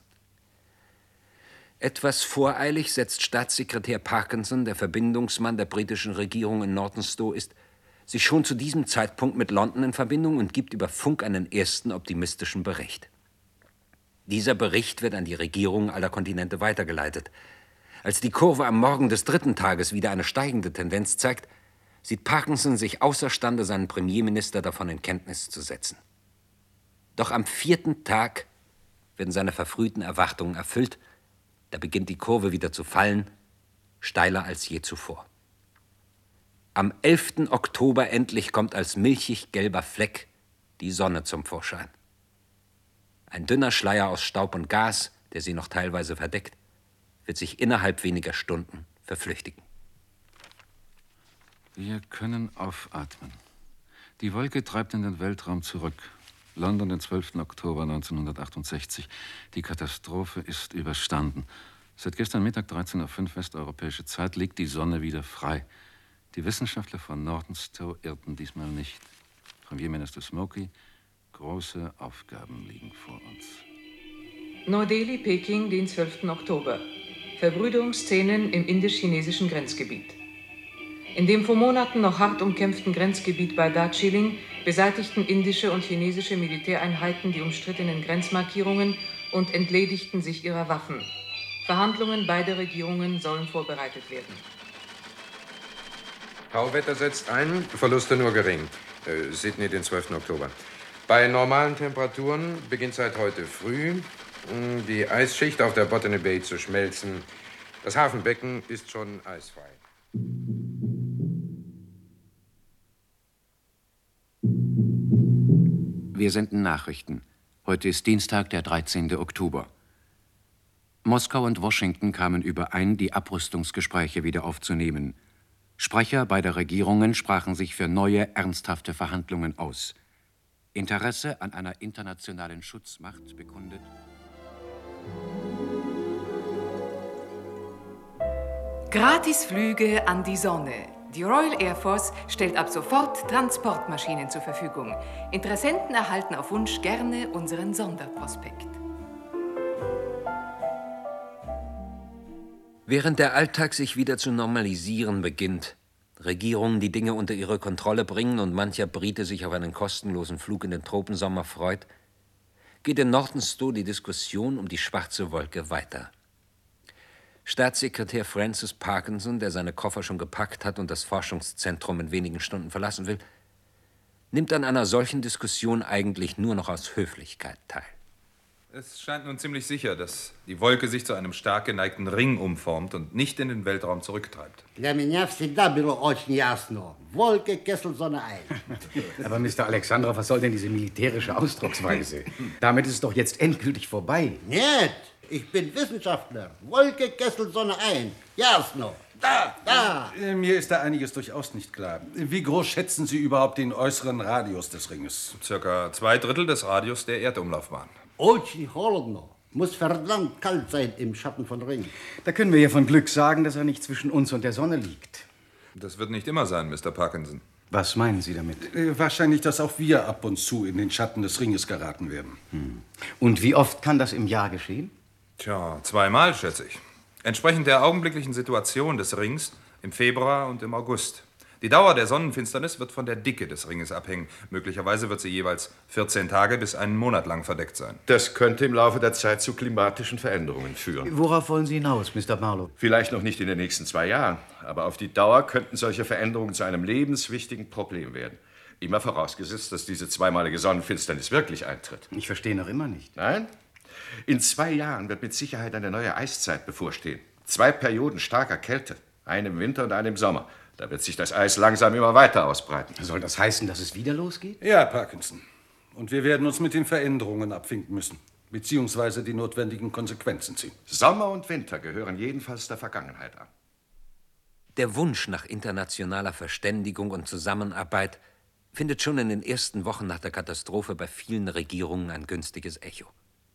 [SPEAKER 1] Etwas voreilig setzt Staatssekretär Parkinson, der Verbindungsmann der britischen Regierung in Nortonstowe ist, sich schon zu diesem Zeitpunkt mit London in Verbindung und gibt über Funk einen ersten optimistischen Bericht. Dieser Bericht wird an die Regierungen aller Kontinente weitergeleitet. Als die Kurve am Morgen des 3. Tages wieder eine steigende Tendenz zeigt, sieht Parkinson sich außerstande, seinen Premierminister davon in Kenntnis zu setzen. Doch am 4. Tag werden seine verfrühten Erwartungen erfüllt. Da beginnt die Kurve wieder zu fallen, steiler als je zuvor. Am 11. Oktober endlich kommt als milchig gelber Fleck die Sonne zum Vorschein. Ein dünner Schleier aus Staub und Gas, der sie noch teilweise verdeckt, wird sich innerhalb weniger Stunden verflüchtigen.
[SPEAKER 18] Wir können aufatmen. Die Wolke treibt in den Weltraum zurück. London, den 12. Oktober 1968. Die Katastrophe ist überstanden. Seit gestern Mittag 13:05 Uhr westeuropäische Zeit liegt die Sonne wieder frei. Die Wissenschaftler von Nortonstowe irrten diesmal nicht. Premierminister Smokey, große Aufgaben liegen vor uns.
[SPEAKER 17] Neu-Delhi, Peking, den 12. Oktober. Verbrüderungsszenen im indisch-chinesischen Grenzgebiet. In dem vor Monaten noch hart umkämpften Grenzgebiet bei Darjeeling beseitigten indische und chinesische Militäreinheiten die umstrittenen Grenzmarkierungen und entledigten sich ihrer Waffen. Verhandlungen beider Regierungen sollen vorbereitet werden.
[SPEAKER 16] Tauwetter setzt ein, Verluste nur gering. Sydney, den 12. Oktober. Bei normalen Temperaturen beginnt seit heute früh die Eisschicht auf der Botany Bay zu schmelzen. Das Hafenbecken ist schon eisfrei.
[SPEAKER 3] Wir senden Nachrichten. Heute ist Dienstag, der 13. Oktober. Moskau und Washington kamen überein, die Abrüstungsgespräche wieder aufzunehmen. Sprecher beider Regierungen sprachen sich für neue, ernsthafte Verhandlungen aus. Interesse an einer internationalen Schutzmacht bekundet.
[SPEAKER 17] Gratisflüge an die Sonne. Die Royal Air Force stellt ab sofort Transportmaschinen zur Verfügung. Interessenten erhalten auf Wunsch gerne unseren Sonderprospekt.
[SPEAKER 1] Während der Alltag sich wieder zu normalisieren beginnt, Regierungen die Dinge unter ihre Kontrolle bringen und mancher Brite sich auf einen kostenlosen Flug in den Tropensommer freut, geht in Nortonstowe die Diskussion um die schwarze Wolke weiter. Staatssekretär Francis Parkinson, der seine Koffer schon gepackt hat und das Forschungszentrum in wenigen Stunden verlassen will, nimmt an einer solchen Diskussion eigentlich nur noch aus Höflichkeit teil.
[SPEAKER 19] Es scheint nun ziemlich sicher, dass die Wolke sich zu einem stark geneigten Ring umformt und nicht in den Weltraum zurücktreibt.
[SPEAKER 21] Для меня всегда было очень ясно. Wolke, Kessel, Sonne, ein.
[SPEAKER 3] Aber Mr. Alexandrov, was soll denn diese militärische Ausdrucksweise? Damit ist es doch jetzt endgültig vorbei.
[SPEAKER 21] Nicht. Ich bin Wissenschaftler. Wolke, Kessel, Sonne, ein. Jasno. Da.
[SPEAKER 10] Mir ist da einiges durchaus nicht klar. Wie groß schätzen Sie überhaupt den äußeren Radius des Ringes?
[SPEAKER 19] Circa 2/3 des Radius der Erdumlaufbahn.
[SPEAKER 21] Очень холодно. Muss verdammt kalt sein im Schatten von Ring.
[SPEAKER 3] Da können wir ja von Glück sagen, dass er nicht zwischen uns und der Sonne liegt.
[SPEAKER 19] Das wird nicht immer sein, Mr. Parkinson.
[SPEAKER 3] Was meinen Sie damit?
[SPEAKER 10] Wahrscheinlich, dass auch wir ab und zu in den Schatten des Ringes geraten werden.
[SPEAKER 3] Und wie oft kann das im Jahr geschehen?
[SPEAKER 19] Tja, 2-mal, schätze ich. Entsprechend der augenblicklichen Situation des Rings im Februar und im August. Die Dauer der Sonnenfinsternis wird von der Dicke des Ringes abhängen. Möglicherweise wird sie jeweils 14 Tage bis einen Monat lang verdeckt sein.
[SPEAKER 2] Das könnte im Laufe der Zeit zu klimatischen Veränderungen führen.
[SPEAKER 3] Worauf wollen Sie hinaus, Mr. Marlowe?
[SPEAKER 2] Vielleicht noch nicht in den nächsten 2 Jahren, aber auf die Dauer könnten solche Veränderungen zu einem lebenswichtigen Problem werden. Immer vorausgesetzt, dass diese zweimalige Sonnenfinsternis wirklich eintritt.
[SPEAKER 3] Ich verstehe noch immer nicht.
[SPEAKER 2] Nein? In 2 Jahren wird mit Sicherheit eine neue Eiszeit bevorstehen. 2 Perioden starker Kälte, eine im Winter und eine im Sommer. Da wird sich das Eis langsam immer weiter ausbreiten.
[SPEAKER 3] Soll das heißen, dass es wieder losgeht?
[SPEAKER 10] Ja, Parkinson. Und wir werden uns mit den Veränderungen abfinden müssen, beziehungsweise die notwendigen Konsequenzen ziehen.
[SPEAKER 2] Sommer und Winter gehören jedenfalls der Vergangenheit an.
[SPEAKER 1] Der Wunsch nach internationaler Verständigung und Zusammenarbeit findet schon in den ersten Wochen nach der Katastrophe bei vielen Regierungen ein günstiges Echo.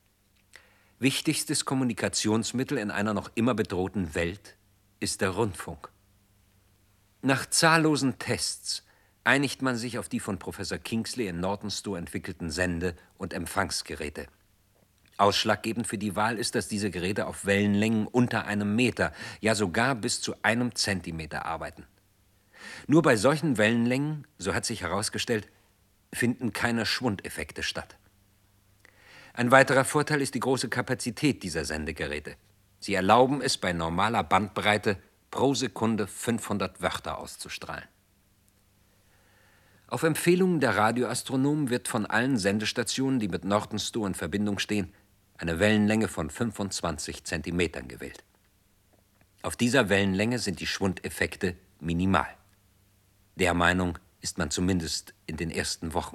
[SPEAKER 1] Wichtigstes Kommunikationsmittel in einer noch immer bedrohten Welt ist der Rundfunk. Nach zahllosen Tests einigt man sich auf die von Professor Kingsley in Nortonstowe entwickelten Sende- und Empfangsgeräte. Ausschlaggebend für die Wahl ist, dass diese Geräte auf Wellenlängen unter 1 Meter, ja sogar bis zu 1 Zentimeter arbeiten. Nur bei solchen Wellenlängen, so hat sich herausgestellt, finden keine Schwundeffekte statt. Ein weiterer Vorteil ist die große Kapazität dieser Sendegeräte. Sie erlauben es bei normaler Bandbreite, pro Sekunde 500 Wörter auszustrahlen. Auf Empfehlung der Radioastronomen wird von allen Sendestationen, die mit Nortonstowe in Verbindung stehen, eine Wellenlänge von 25 Zentimetern gewählt. Auf dieser Wellenlänge sind die Schwundeffekte minimal. Der Meinung ist man zumindest in den ersten Wochen.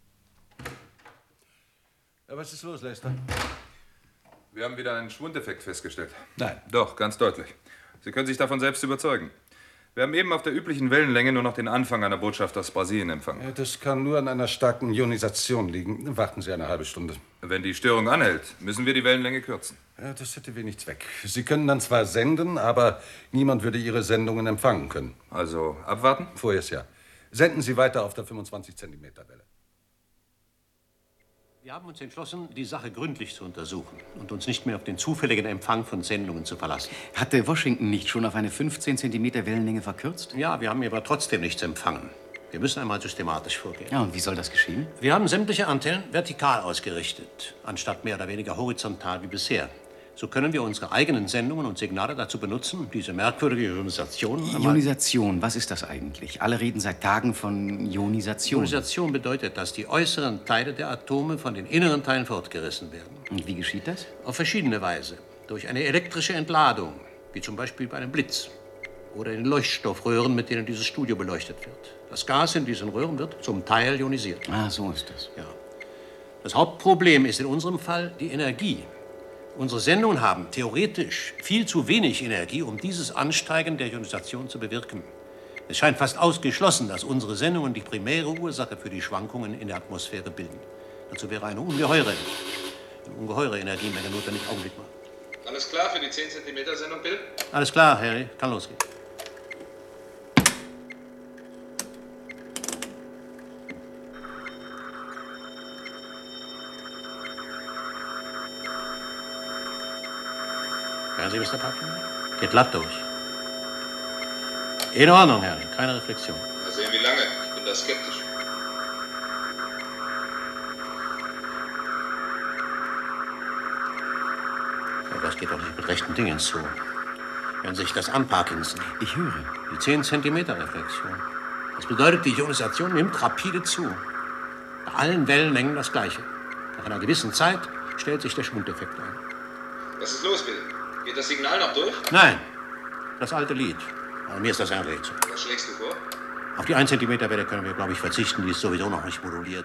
[SPEAKER 10] Ja, was ist los, Lester?
[SPEAKER 19] Wir haben wieder einen Schwundeffekt festgestellt.
[SPEAKER 10] Nein.
[SPEAKER 19] Doch, ganz deutlich. Sie können sich davon selbst überzeugen. Wir haben eben auf der üblichen Wellenlänge nur noch den Anfang einer Botschaft aus Brasilien empfangen.
[SPEAKER 10] Ja, das kann nur an einer starken Ionisation liegen. Warten Sie eine halbe Stunde.
[SPEAKER 19] Wenn die Störung anhält, müssen wir die Wellenlänge kürzen.
[SPEAKER 10] Ja, das hätte wenig Zweck. Sie können dann zwar senden, aber niemand würde Ihre Sendungen empfangen können.
[SPEAKER 19] Also abwarten?
[SPEAKER 10] Vorerst ja. Senden Sie weiter auf der 25 Zentimeter Welle.
[SPEAKER 20] Wir haben uns entschlossen, die Sache gründlich zu untersuchen und uns nicht mehr auf den zufälligen Empfang von Sendungen zu verlassen.
[SPEAKER 3] Hatte Washington nicht schon auf eine 15 Zentimeter Wellenlänge verkürzt?
[SPEAKER 20] Ja, wir haben aber trotzdem nichts empfangen. Wir müssen einmal systematisch vorgehen.
[SPEAKER 3] Ja, und wie soll das geschehen?
[SPEAKER 20] Wir haben sämtliche Antennen vertikal ausgerichtet, anstatt mehr oder weniger horizontal wie bisher. so können wir unsere eigenen Sendungen und Signale dazu benutzen, diese merkwürdige Ionisation...
[SPEAKER 3] Ionisation, was ist das eigentlich? Alle reden seit Tagen von Ionisation.
[SPEAKER 20] Ionisation bedeutet, dass die äußeren Teile der Atome von den inneren Teilen fortgerissen werden.
[SPEAKER 3] Und wie geschieht das?
[SPEAKER 20] Auf verschiedene Weise. Durch eine elektrische Entladung, wie zum Beispiel bei einem Blitz. Oder in Leuchtstoffröhren, mit denen dieses Studio beleuchtet wird. Das Gas in diesen Röhren wird zum Teil ionisiert.
[SPEAKER 3] Ah, so ist das.
[SPEAKER 20] Ja. Das Hauptproblem ist in unserem Fall die Energie. Unsere Sendungen haben theoretisch viel zu wenig Energie, um dieses Ansteigen der Ionisation zu bewirken. Es scheint fast ausgeschlossen, dass unsere Sendungen die primäre Ursache für die Schwankungen in der Atmosphäre bilden. Dazu wäre eine ungeheure Energiemenge notwendig. Augenblick mal.
[SPEAKER 5] Alles klar für die 10 cm Sendung, Bill?
[SPEAKER 20] Alles klar, Harry. Kann losgehen. Hören Sie, Mr. Parkin? Geht glatt durch. In Ordnung, Harry. Keine Reflexion.
[SPEAKER 5] Mal sehen, wie lange. Ich bin da skeptisch.
[SPEAKER 20] Aber das geht doch nicht mit rechten Dingen zu. Hören Sie sich das an, Parkinson.
[SPEAKER 3] Ich höre.
[SPEAKER 20] Die 10 cm Reflexion. Das bedeutet, die Ionisation nimmt rapide zu. Bei allen Wellenlängen das Gleiche. Nach einer gewissen Zeit stellt sich der Schwundeffekt ein.
[SPEAKER 5] Was ist los, Bill? Geht das Signal noch durch?
[SPEAKER 20] Nein, das alte Lied. Aber mir ist das ein Rätsel.
[SPEAKER 5] Was schlägst du vor?
[SPEAKER 20] Auf die 1 cm Welle können wir, glaube ich, verzichten. Die ist sowieso noch nicht moduliert.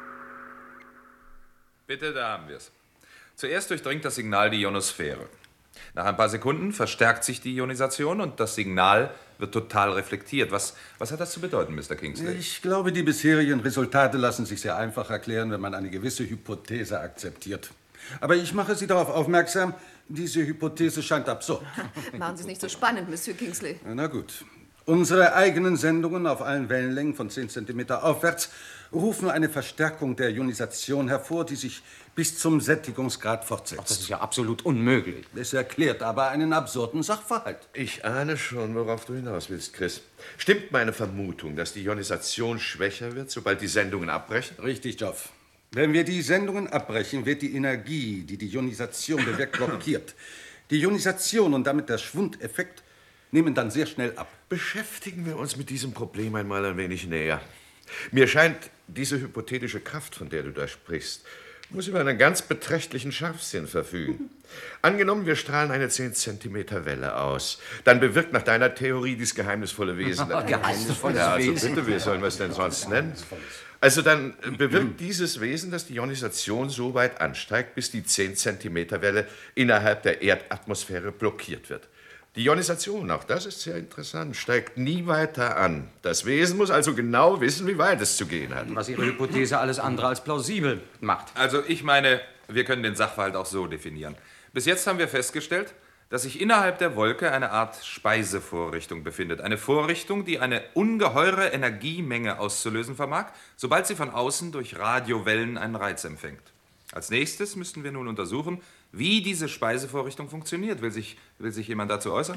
[SPEAKER 19] Bitte, da haben wir es. Zuerst durchdringt das Signal die Ionosphäre. Nach ein paar Sekunden verstärkt sich die Ionisation und das Signal wird total reflektiert. Was hat das zu bedeuten, Mr. Kingsley?
[SPEAKER 10] Ich glaube, die bisherigen Resultate lassen sich sehr einfach erklären, wenn man eine gewisse Hypothese akzeptiert. Aber ich mache Sie darauf aufmerksam, diese Hypothese scheint absurd.
[SPEAKER 13] Machen Sie es nicht so spannend, Monsieur Kingsley.
[SPEAKER 10] Na gut. Unsere eigenen Sendungen auf allen Wellenlängen von 10 cm aufwärts rufen eine Verstärkung der Ionisation hervor, die sich bis zum Sättigungsgrad fortsetzt.
[SPEAKER 3] Ach, das ist ja absolut unmöglich.
[SPEAKER 10] Es erklärt aber einen absurden Sachverhalt.
[SPEAKER 2] Ich ahne schon, worauf du hinaus willst, Chris. Stimmt meine Vermutung, dass die Ionisation schwächer wird, sobald die Sendungen abbrechen?
[SPEAKER 10] Richtig, Geoff. Wenn wir die Sendungen abbrechen, wird die Energie, die die Ionisation bewirkt, blockiert. Die Ionisation und damit der Schwundeffekt nehmen dann sehr schnell ab.
[SPEAKER 2] Beschäftigen wir uns mit diesem Problem einmal ein wenig näher. Mir scheint, diese hypothetische Kraft, von der du da sprichst, muss über einen ganz beträchtlichen Scharfsinn verfügen. Angenommen, wir strahlen eine 10 cm Welle aus. Dann bewirkt nach deiner Theorie dieses geheimnisvolle Wesen.
[SPEAKER 3] Geheimnisvolles
[SPEAKER 2] ja, also
[SPEAKER 3] Wesen.
[SPEAKER 2] bitte, wie sollen wir es denn sonst nennen? Also dann bewirkt dieses Wesen, dass die Ionisation so weit ansteigt, bis die 10 cm Welle innerhalb der Erdatmosphäre blockiert wird. Die Ionisation, auch das ist sehr interessant, steigt nie weiter an. Das Wesen muss also genau wissen, wie weit es zu gehen hat.
[SPEAKER 3] Was Ihre Hypothese alles andere als plausibel macht.
[SPEAKER 19] Also ich meine, wir können den Sachverhalt auch so definieren. Bis jetzt haben wir festgestellt, dass sich innerhalb der Wolke eine Art Speisevorrichtung befindet. Eine Vorrichtung, die eine ungeheure Energiemenge auszulösen vermag, sobald sie von außen durch Radiowellen einen Reiz empfängt. Als nächstes müssten wir nun untersuchen, wie diese Speisevorrichtung funktioniert. Will sich jemand dazu äußern?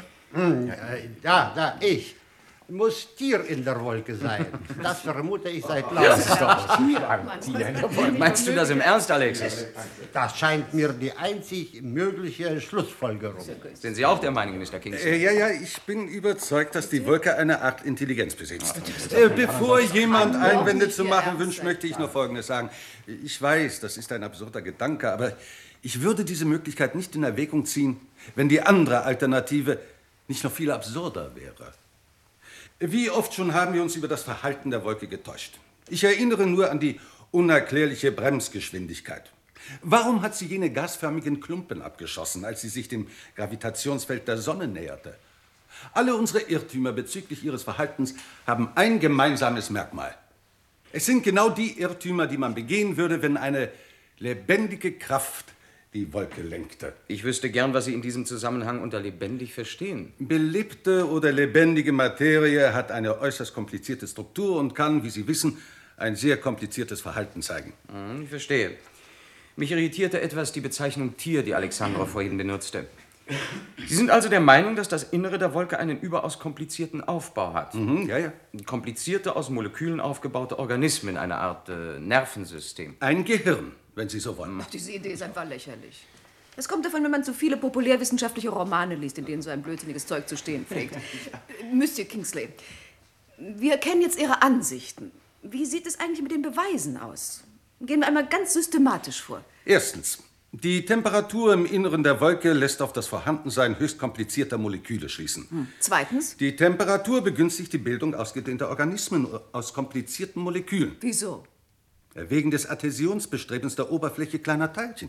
[SPEAKER 21] Ich. Muss Tier in der Wolke sein. Das vermute ich seit langem.
[SPEAKER 3] Meinst du das im Ernst, Alexis?
[SPEAKER 21] Das scheint mir die einzig mögliche Schlussfolgerung.
[SPEAKER 3] Sind Sie auch der Meinung, Mr. Kingsley?
[SPEAKER 10] Ja, ich bin überzeugt, dass die Wolke eine Art Intelligenz besitzt. Bevor jemand Einwände zu machen wünscht, möchte ich nur Folgendes sagen. Ich weiß, das ist ein absurder Gedanke, aber ich würde diese Möglichkeit nicht in Erwägung ziehen, wenn die andere Alternative nicht noch viel absurder wäre. Wie oft schon haben wir uns über das Verhalten der Wolke getäuscht. Ich erinnere nur an die unerklärliche Bremsgeschwindigkeit. Warum hat sie jene gasförmigen Klumpen abgeschossen, als sie sich dem Gravitationsfeld der Sonne näherte? Alle unsere Irrtümer bezüglich ihres Verhaltens haben ein gemeinsames Merkmal. Es sind genau die Irrtümer, die man begehen würde, wenn eine lebendige Kraft die Wolke lenkte.
[SPEAKER 3] Ich wüsste gern, was Sie in diesem Zusammenhang unter lebendig verstehen.
[SPEAKER 10] Belebte oder lebendige Materie hat eine äußerst komplizierte Struktur und kann, wie Sie wissen, ein sehr kompliziertes Verhalten zeigen.
[SPEAKER 3] Ich verstehe. Mich irritierte etwas die Bezeichnung Tier, die Alexandra vorhin benutzte. Sie sind also der Meinung, dass das Innere der Wolke einen überaus komplizierten Aufbau hat?
[SPEAKER 10] Ja.
[SPEAKER 3] Komplizierte, aus Molekülen aufgebaute Organismen, eine Art Nervensystem.
[SPEAKER 10] Ein Gehirn, wenn Sie so wollen.
[SPEAKER 13] Ach, diese Idee ist einfach lächerlich.
[SPEAKER 4] Das kommt davon, wenn man zu viele populärwissenschaftliche Romane liest, in denen so ein blödsinniges Zeug zu stehen pflegt. Monsieur Kingsley, wir kennen jetzt Ihre Ansichten. Wie sieht es eigentlich mit den Beweisen aus? Gehen wir einmal ganz systematisch vor.
[SPEAKER 10] Erstens. Die Temperatur im Inneren der Wolke lässt auf das Vorhandensein höchst komplizierter Moleküle schließen.
[SPEAKER 4] Zweitens.
[SPEAKER 10] Die Temperatur begünstigt die Bildung ausgedehnter Organismen aus komplizierten Molekülen.
[SPEAKER 4] Wieso?
[SPEAKER 10] Wegen des Adhäsionsbestrebens der Oberfläche kleiner Teilchen.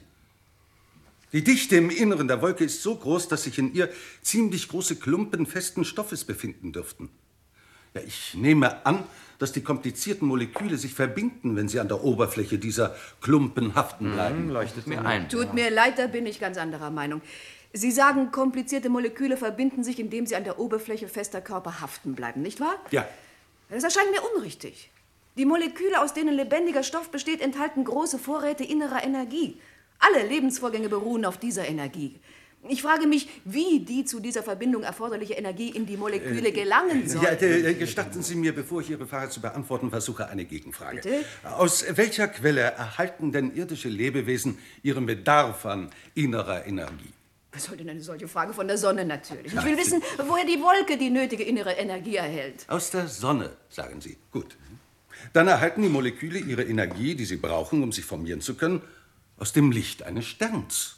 [SPEAKER 10] Die Dichte im Inneren der Wolke ist so groß, dass sich in ihr ziemlich große Klumpen festen Stoffes befinden dürften. Ja, ich nehme an, dass die komplizierten Moleküle sich verbinden, wenn sie an der Oberfläche dieser Klumpen haften bleiben.
[SPEAKER 3] Leuchtet mir ein.
[SPEAKER 4] Tut mir leid, da bin ich ganz anderer Meinung. Sie sagen, komplizierte Moleküle verbinden sich, indem sie an der Oberfläche fester Körper haften bleiben, nicht wahr?
[SPEAKER 10] Ja.
[SPEAKER 4] Das erscheint mir unrichtig. Die Moleküle, aus denen lebendiger Stoff besteht, enthalten große Vorräte innerer Energie. Alle Lebensvorgänge beruhen auf dieser Energie. Ich frage mich, wie die zu dieser Verbindung erforderliche Energie in die Moleküle gelangen soll.
[SPEAKER 10] Ja, gestatten Sie mir, bevor ich Ihre Frage zu beantworten versuche, eine Gegenfrage.
[SPEAKER 4] Bitte?
[SPEAKER 10] Aus welcher Quelle erhalten denn irdische Lebewesen ihren Bedarf an innerer Energie?
[SPEAKER 4] Was soll denn eine solche Frage von der Sonne natürlich? Ich will wissen, woher die Wolke die nötige innere Energie erhält.
[SPEAKER 10] Aus der Sonne, sagen Sie. Gut. Dann erhalten die Moleküle ihre Energie, die sie brauchen, um sich formieren zu können, aus dem Licht eines Sterns.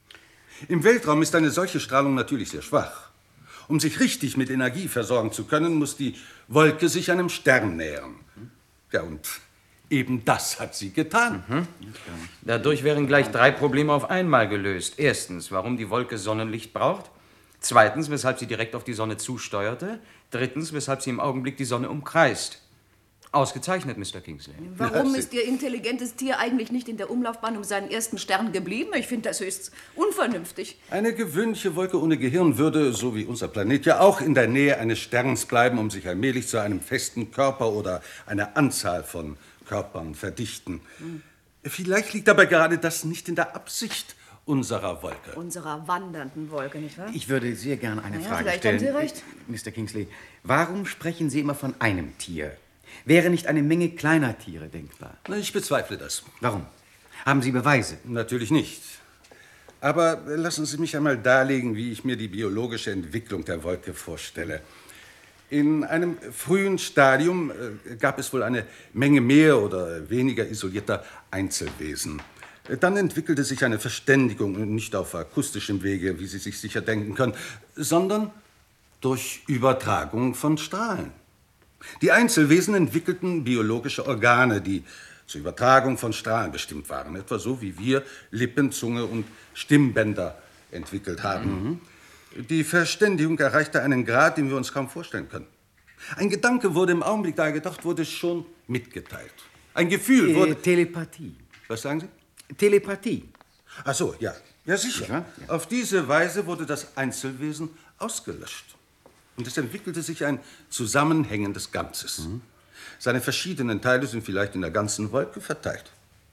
[SPEAKER 10] Im Weltraum ist eine solche Strahlung natürlich sehr schwach. Um sich richtig mit Energie versorgen zu können, muss die Wolke sich einem Stern nähern. Ja, und eben das hat sie getan.
[SPEAKER 3] Dadurch wären gleich 3 Probleme auf einmal gelöst. Erstens, warum die Wolke Sonnenlicht braucht. Zweitens, weshalb sie direkt auf die Sonne zusteuerte. Drittens, weshalb sie im Augenblick die Sonne umkreist. Ausgezeichnet, Mr. Kingsley.
[SPEAKER 4] Warum ist Ihr intelligentes Tier eigentlich nicht in der Umlaufbahn um seinen ersten Stern geblieben? Ich finde das höchst unvernünftig.
[SPEAKER 10] Eine gewöhnliche Wolke ohne Gehirn würde, so wie unser Planet, ja auch in der Nähe eines Sterns bleiben, um sich allmählich zu einem festen Körper oder einer Anzahl von Körpern verdichten. Vielleicht liegt aber gerade das nicht in der Absicht unserer Wolke.
[SPEAKER 4] Unserer wandernden Wolke, nicht wahr?
[SPEAKER 3] Ich würde sehr gerne eine Frage
[SPEAKER 4] vielleicht
[SPEAKER 3] stellen.
[SPEAKER 4] haben Sie recht.
[SPEAKER 3] Mr. Kingsley, warum sprechen Sie immer von einem Tier? Wäre nicht eine Menge kleiner Tiere denkbar?
[SPEAKER 10] Ich bezweifle das.
[SPEAKER 3] Warum? Haben Sie Beweise?
[SPEAKER 10] Natürlich nicht. Aber lassen Sie mich einmal darlegen, wie ich mir die biologische Entwicklung der Wolke vorstelle. In einem frühen Stadium gab es wohl eine Menge mehr oder weniger isolierter Einzelwesen. Dann entwickelte sich eine Verständigung, nicht auf akustischem Wege, wie Sie sich sicher denken können, sondern durch Übertragung von Strahlen. Die Einzelwesen entwickelten biologische Organe, die zur Übertragung von Strahlen bestimmt waren. Etwa so, wie wir Lippen, Zunge und Stimmbänder entwickelt haben. Die Verständigung erreichte einen Grad, den wir uns kaum vorstellen können. Ein Gedanke wurde im Augenblick, da er gedacht wurde, schon mitgeteilt. Ein Gefühl wurde...
[SPEAKER 3] Telepathie.
[SPEAKER 10] Was sagen Sie?
[SPEAKER 3] Telepathie.
[SPEAKER 10] Ach so, ja. Ja, sicher.
[SPEAKER 3] Ja.
[SPEAKER 10] Auf diese Weise wurde das Einzelwesen ausgelöscht. Und es entwickelte sich ein zusammenhängendes Ganzes. Seine verschiedenen Teile sind vielleicht in der ganzen Wolke verteilt.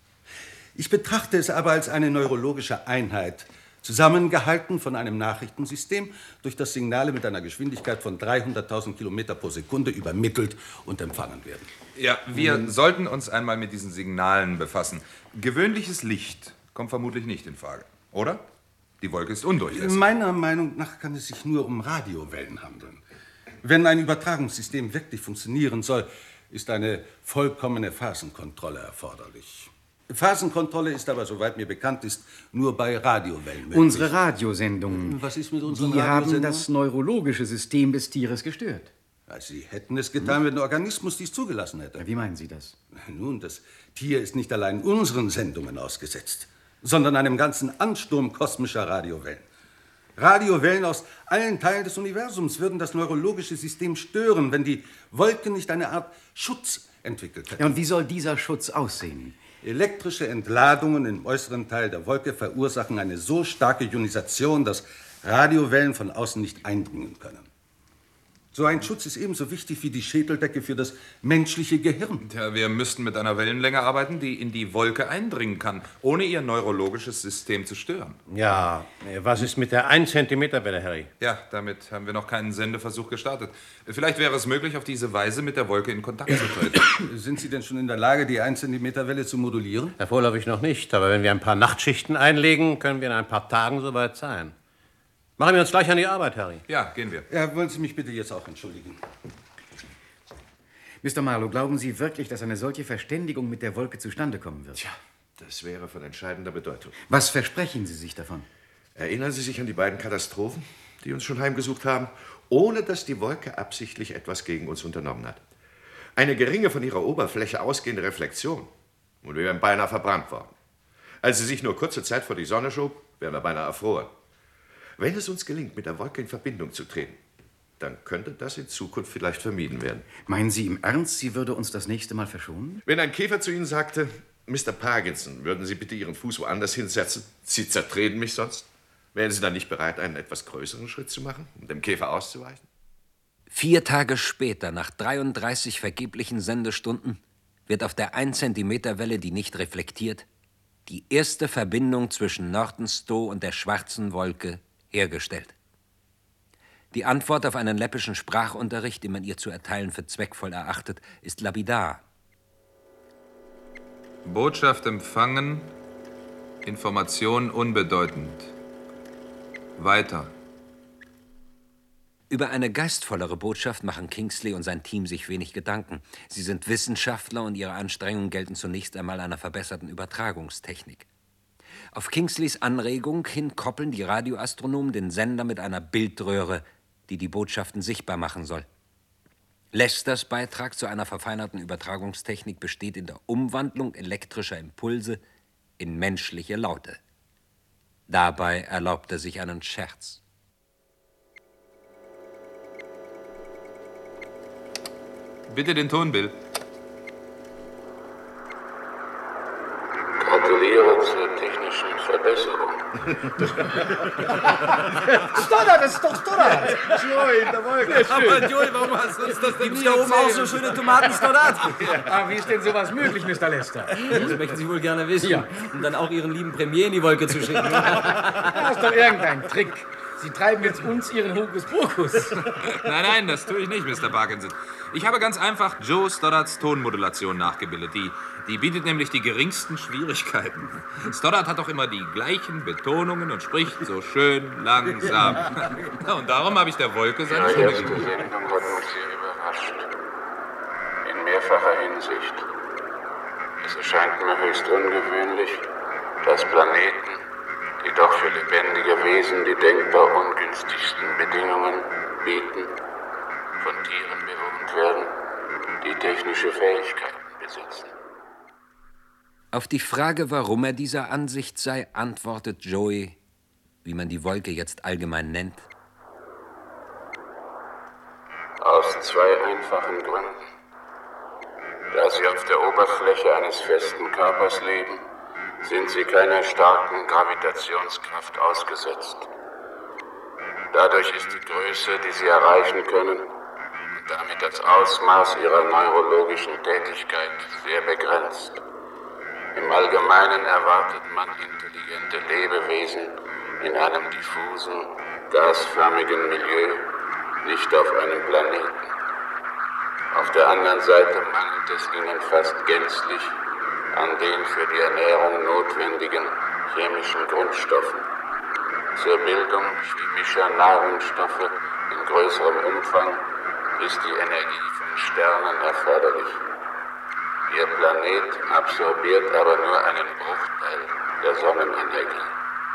[SPEAKER 10] Ich betrachte es aber als eine neurologische Einheit, zusammengehalten von einem Nachrichtensystem, durch das Signale mit einer Geschwindigkeit von 300.000 Kilometer pro Sekunde übermittelt und empfangen werden.
[SPEAKER 19] Ja, wir sollten uns einmal mit diesen Signalen befassen. Gewöhnliches Licht kommt vermutlich nicht in Frage, oder? Die Wolke ist undurchlässig.
[SPEAKER 10] Meiner Meinung nach kann es sich nur um Radiowellen handeln. Wenn ein Übertragungssystem wirklich funktionieren soll, ist eine vollkommene Phasenkontrolle erforderlich. Phasenkontrolle ist aber, soweit mir bekannt ist, nur bei Radiowellen möglich.
[SPEAKER 3] Unsere Radiosendungen.
[SPEAKER 10] Was ist mit unseren
[SPEAKER 3] Die haben
[SPEAKER 10] Radiosendungen?
[SPEAKER 3] das neurologische System des Tieres gestört.
[SPEAKER 10] Ja, Sie hätten es getan, wenn der Organismus dies zugelassen hätte.
[SPEAKER 3] Wie meinen Sie das?
[SPEAKER 10] Nun, das Tier ist nicht allein unseren Sendungen ausgesetzt, sondern einem ganzen Ansturm kosmischer Radiowellen. Radiowellen aus allen Teilen des Universums würden das neurologische System stören, wenn die Wolke nicht eine Art Schutz entwickelt hätte.
[SPEAKER 3] Ja, und wie soll dieser Schutz aussehen?
[SPEAKER 10] Elektrische Entladungen im äußeren Teil der Wolke verursachen eine so starke Ionisation, dass Radiowellen von außen nicht eindringen können. So ein Schutz ist ebenso wichtig wie die Schädeldecke für das menschliche Gehirn.
[SPEAKER 19] Tja, wir müssten mit einer Wellenlänge arbeiten, die in die Wolke eindringen kann, ohne ihr neurologisches System zu stören.
[SPEAKER 20] Ja, was ist mit der 1-Zentimeter-Welle, Harry?
[SPEAKER 19] Ja, damit haben wir noch keinen Sendeversuch gestartet. Vielleicht wäre es möglich, auf diese Weise mit der Wolke in Kontakt zu treten.
[SPEAKER 10] Sind Sie denn schon in der Lage, die 1-Zentimeter-Welle zu modulieren?
[SPEAKER 20] Vorläufig noch nicht, aber wenn wir ein paar Nachtschichten einlegen, können wir in ein paar Tagen soweit sein. Machen wir uns gleich an die Arbeit, Harry.
[SPEAKER 19] Ja, gehen wir.
[SPEAKER 10] Ja, wollen Sie mich bitte jetzt auch entschuldigen?
[SPEAKER 3] Mr. Marlowe, glauben Sie wirklich, dass eine solche Verständigung mit der Wolke zustande kommen wird?
[SPEAKER 2] Tja, das wäre von entscheidender Bedeutung.
[SPEAKER 3] Was versprechen Sie sich davon?
[SPEAKER 2] Erinnern Sie sich an die beiden Katastrophen, die uns schon heimgesucht haben, ohne dass die Wolke absichtlich etwas gegen uns unternommen hat. Eine geringe von ihrer Oberfläche ausgehende Reflexion und wir wären beinahe verbrannt worden. Als sie sich nur kurze Zeit vor die Sonne schob, wären wir beinahe erfroren. Wenn es uns gelingt, mit der Wolke in Verbindung zu treten, dann könnte das in Zukunft vielleicht vermieden werden.
[SPEAKER 3] Meinen Sie im Ernst, sie würde uns das nächste Mal verschonen?
[SPEAKER 2] Wenn ein Käfer zu Ihnen sagte, Mr. Parkinson, würden Sie bitte Ihren Fuß woanders hinsetzen? Sie zertreten mich sonst. Wären Sie dann nicht bereit, einen etwas größeren Schritt zu machen, um dem Käfer auszuweichen?
[SPEAKER 1] 4 Tage später, nach 33 vergeblichen Sendestunden, wird auf der 1-Zentimeter-Welle, die nicht reflektiert, die erste Verbindung zwischen Nordenstow und der schwarzen Wolke hergestellt. Die Antwort auf einen läppischen Sprachunterricht, den man ihr zu erteilen für zweckvoll erachtet, ist lapidar.
[SPEAKER 19] Botschaft empfangen, Information unbedeutend. Weiter.
[SPEAKER 1] Über eine geistvollere Botschaft machen Kingsley und sein Team sich wenig Gedanken. Sie sind Wissenschaftler und ihre Anstrengungen gelten zunächst einmal einer verbesserten Übertragungstechnik. Auf Kingsleys Anregung hin koppeln die Radioastronomen den Sender mit einer Bildröhre, die die Botschaften sichtbar machen soll. Lesters Beitrag zu einer verfeinerten Übertragungstechnik besteht in der Umwandlung elektrischer Impulse in menschliche Laute. Dabei erlaubt er sich einen Scherz.
[SPEAKER 19] Bitte den Ton, Bill.
[SPEAKER 6] Gratuliere zur technischen Verbesserung.
[SPEAKER 22] Stoddard, das ist doch Stoddard!
[SPEAKER 2] Joey, in der Wolke.
[SPEAKER 22] Aber Joey, warum hast du uns das denn
[SPEAKER 23] Gibt's da oben auch so schöne Tomaten, Stoddard?
[SPEAKER 22] Ah, wie ist denn sowas möglich, Mr. Lester?
[SPEAKER 23] Das möchten Sie wohl gerne wissen.
[SPEAKER 22] Ja.
[SPEAKER 23] Um dann auch Ihren lieben Premier in die Wolke zu schicken.
[SPEAKER 22] Das ist doch irgendein Trick. Sie treiben jetzt uns Ihren Hokuspokus.
[SPEAKER 19] Nein, das tue ich nicht, Mr. Parkinson. Ich habe ganz einfach Joe Stoddards Tonmodulation nachgebildet. Die bietet nämlich die geringsten Schwierigkeiten. Stoddard hat doch immer die gleichen Betonungen und spricht so schön langsam. Und darum habe ich der Wolke seine
[SPEAKER 6] Ihre
[SPEAKER 19] Stimme
[SPEAKER 6] erste
[SPEAKER 19] gegeben.
[SPEAKER 6] Sendung hat uns sehr überrascht. In mehrfacher Hinsicht. Es erscheint mir höchst ungewöhnlich, dass Planeten, die doch für lebendige Wesen die denkbar ungünstigsten Bedingungen bieten, von Tieren bewohnt werden, die technische Fähigkeiten besitzen.
[SPEAKER 1] Auf die Frage, warum er dieser Ansicht sei, antwortet Joey, wie man die Wolke jetzt allgemein nennt:
[SPEAKER 6] Aus 2 einfachen Gründen. Da sie auf der Oberfläche eines festen Körpers leben, sind sie keiner starken Gravitationskraft ausgesetzt. Dadurch ist die Größe, die sie erreichen können, und damit das Ausmaß ihrer neurologischen Tätigkeit sehr begrenzt. Im Allgemeinen erwartet man intelligente Lebewesen in einem diffusen, gasförmigen Milieu, nicht auf einem Planeten. Auf der anderen Seite mangelt es ihnen fast gänzlich an den für die Ernährung notwendigen chemischen Grundstoffen. Zur Bildung chemischer Nahrungsstoffe in größerem Umfang ist die Energie von Sternen erforderlich. Ihr Planet absorbiert aber nur einen Bruchteil der Sonnenenergie.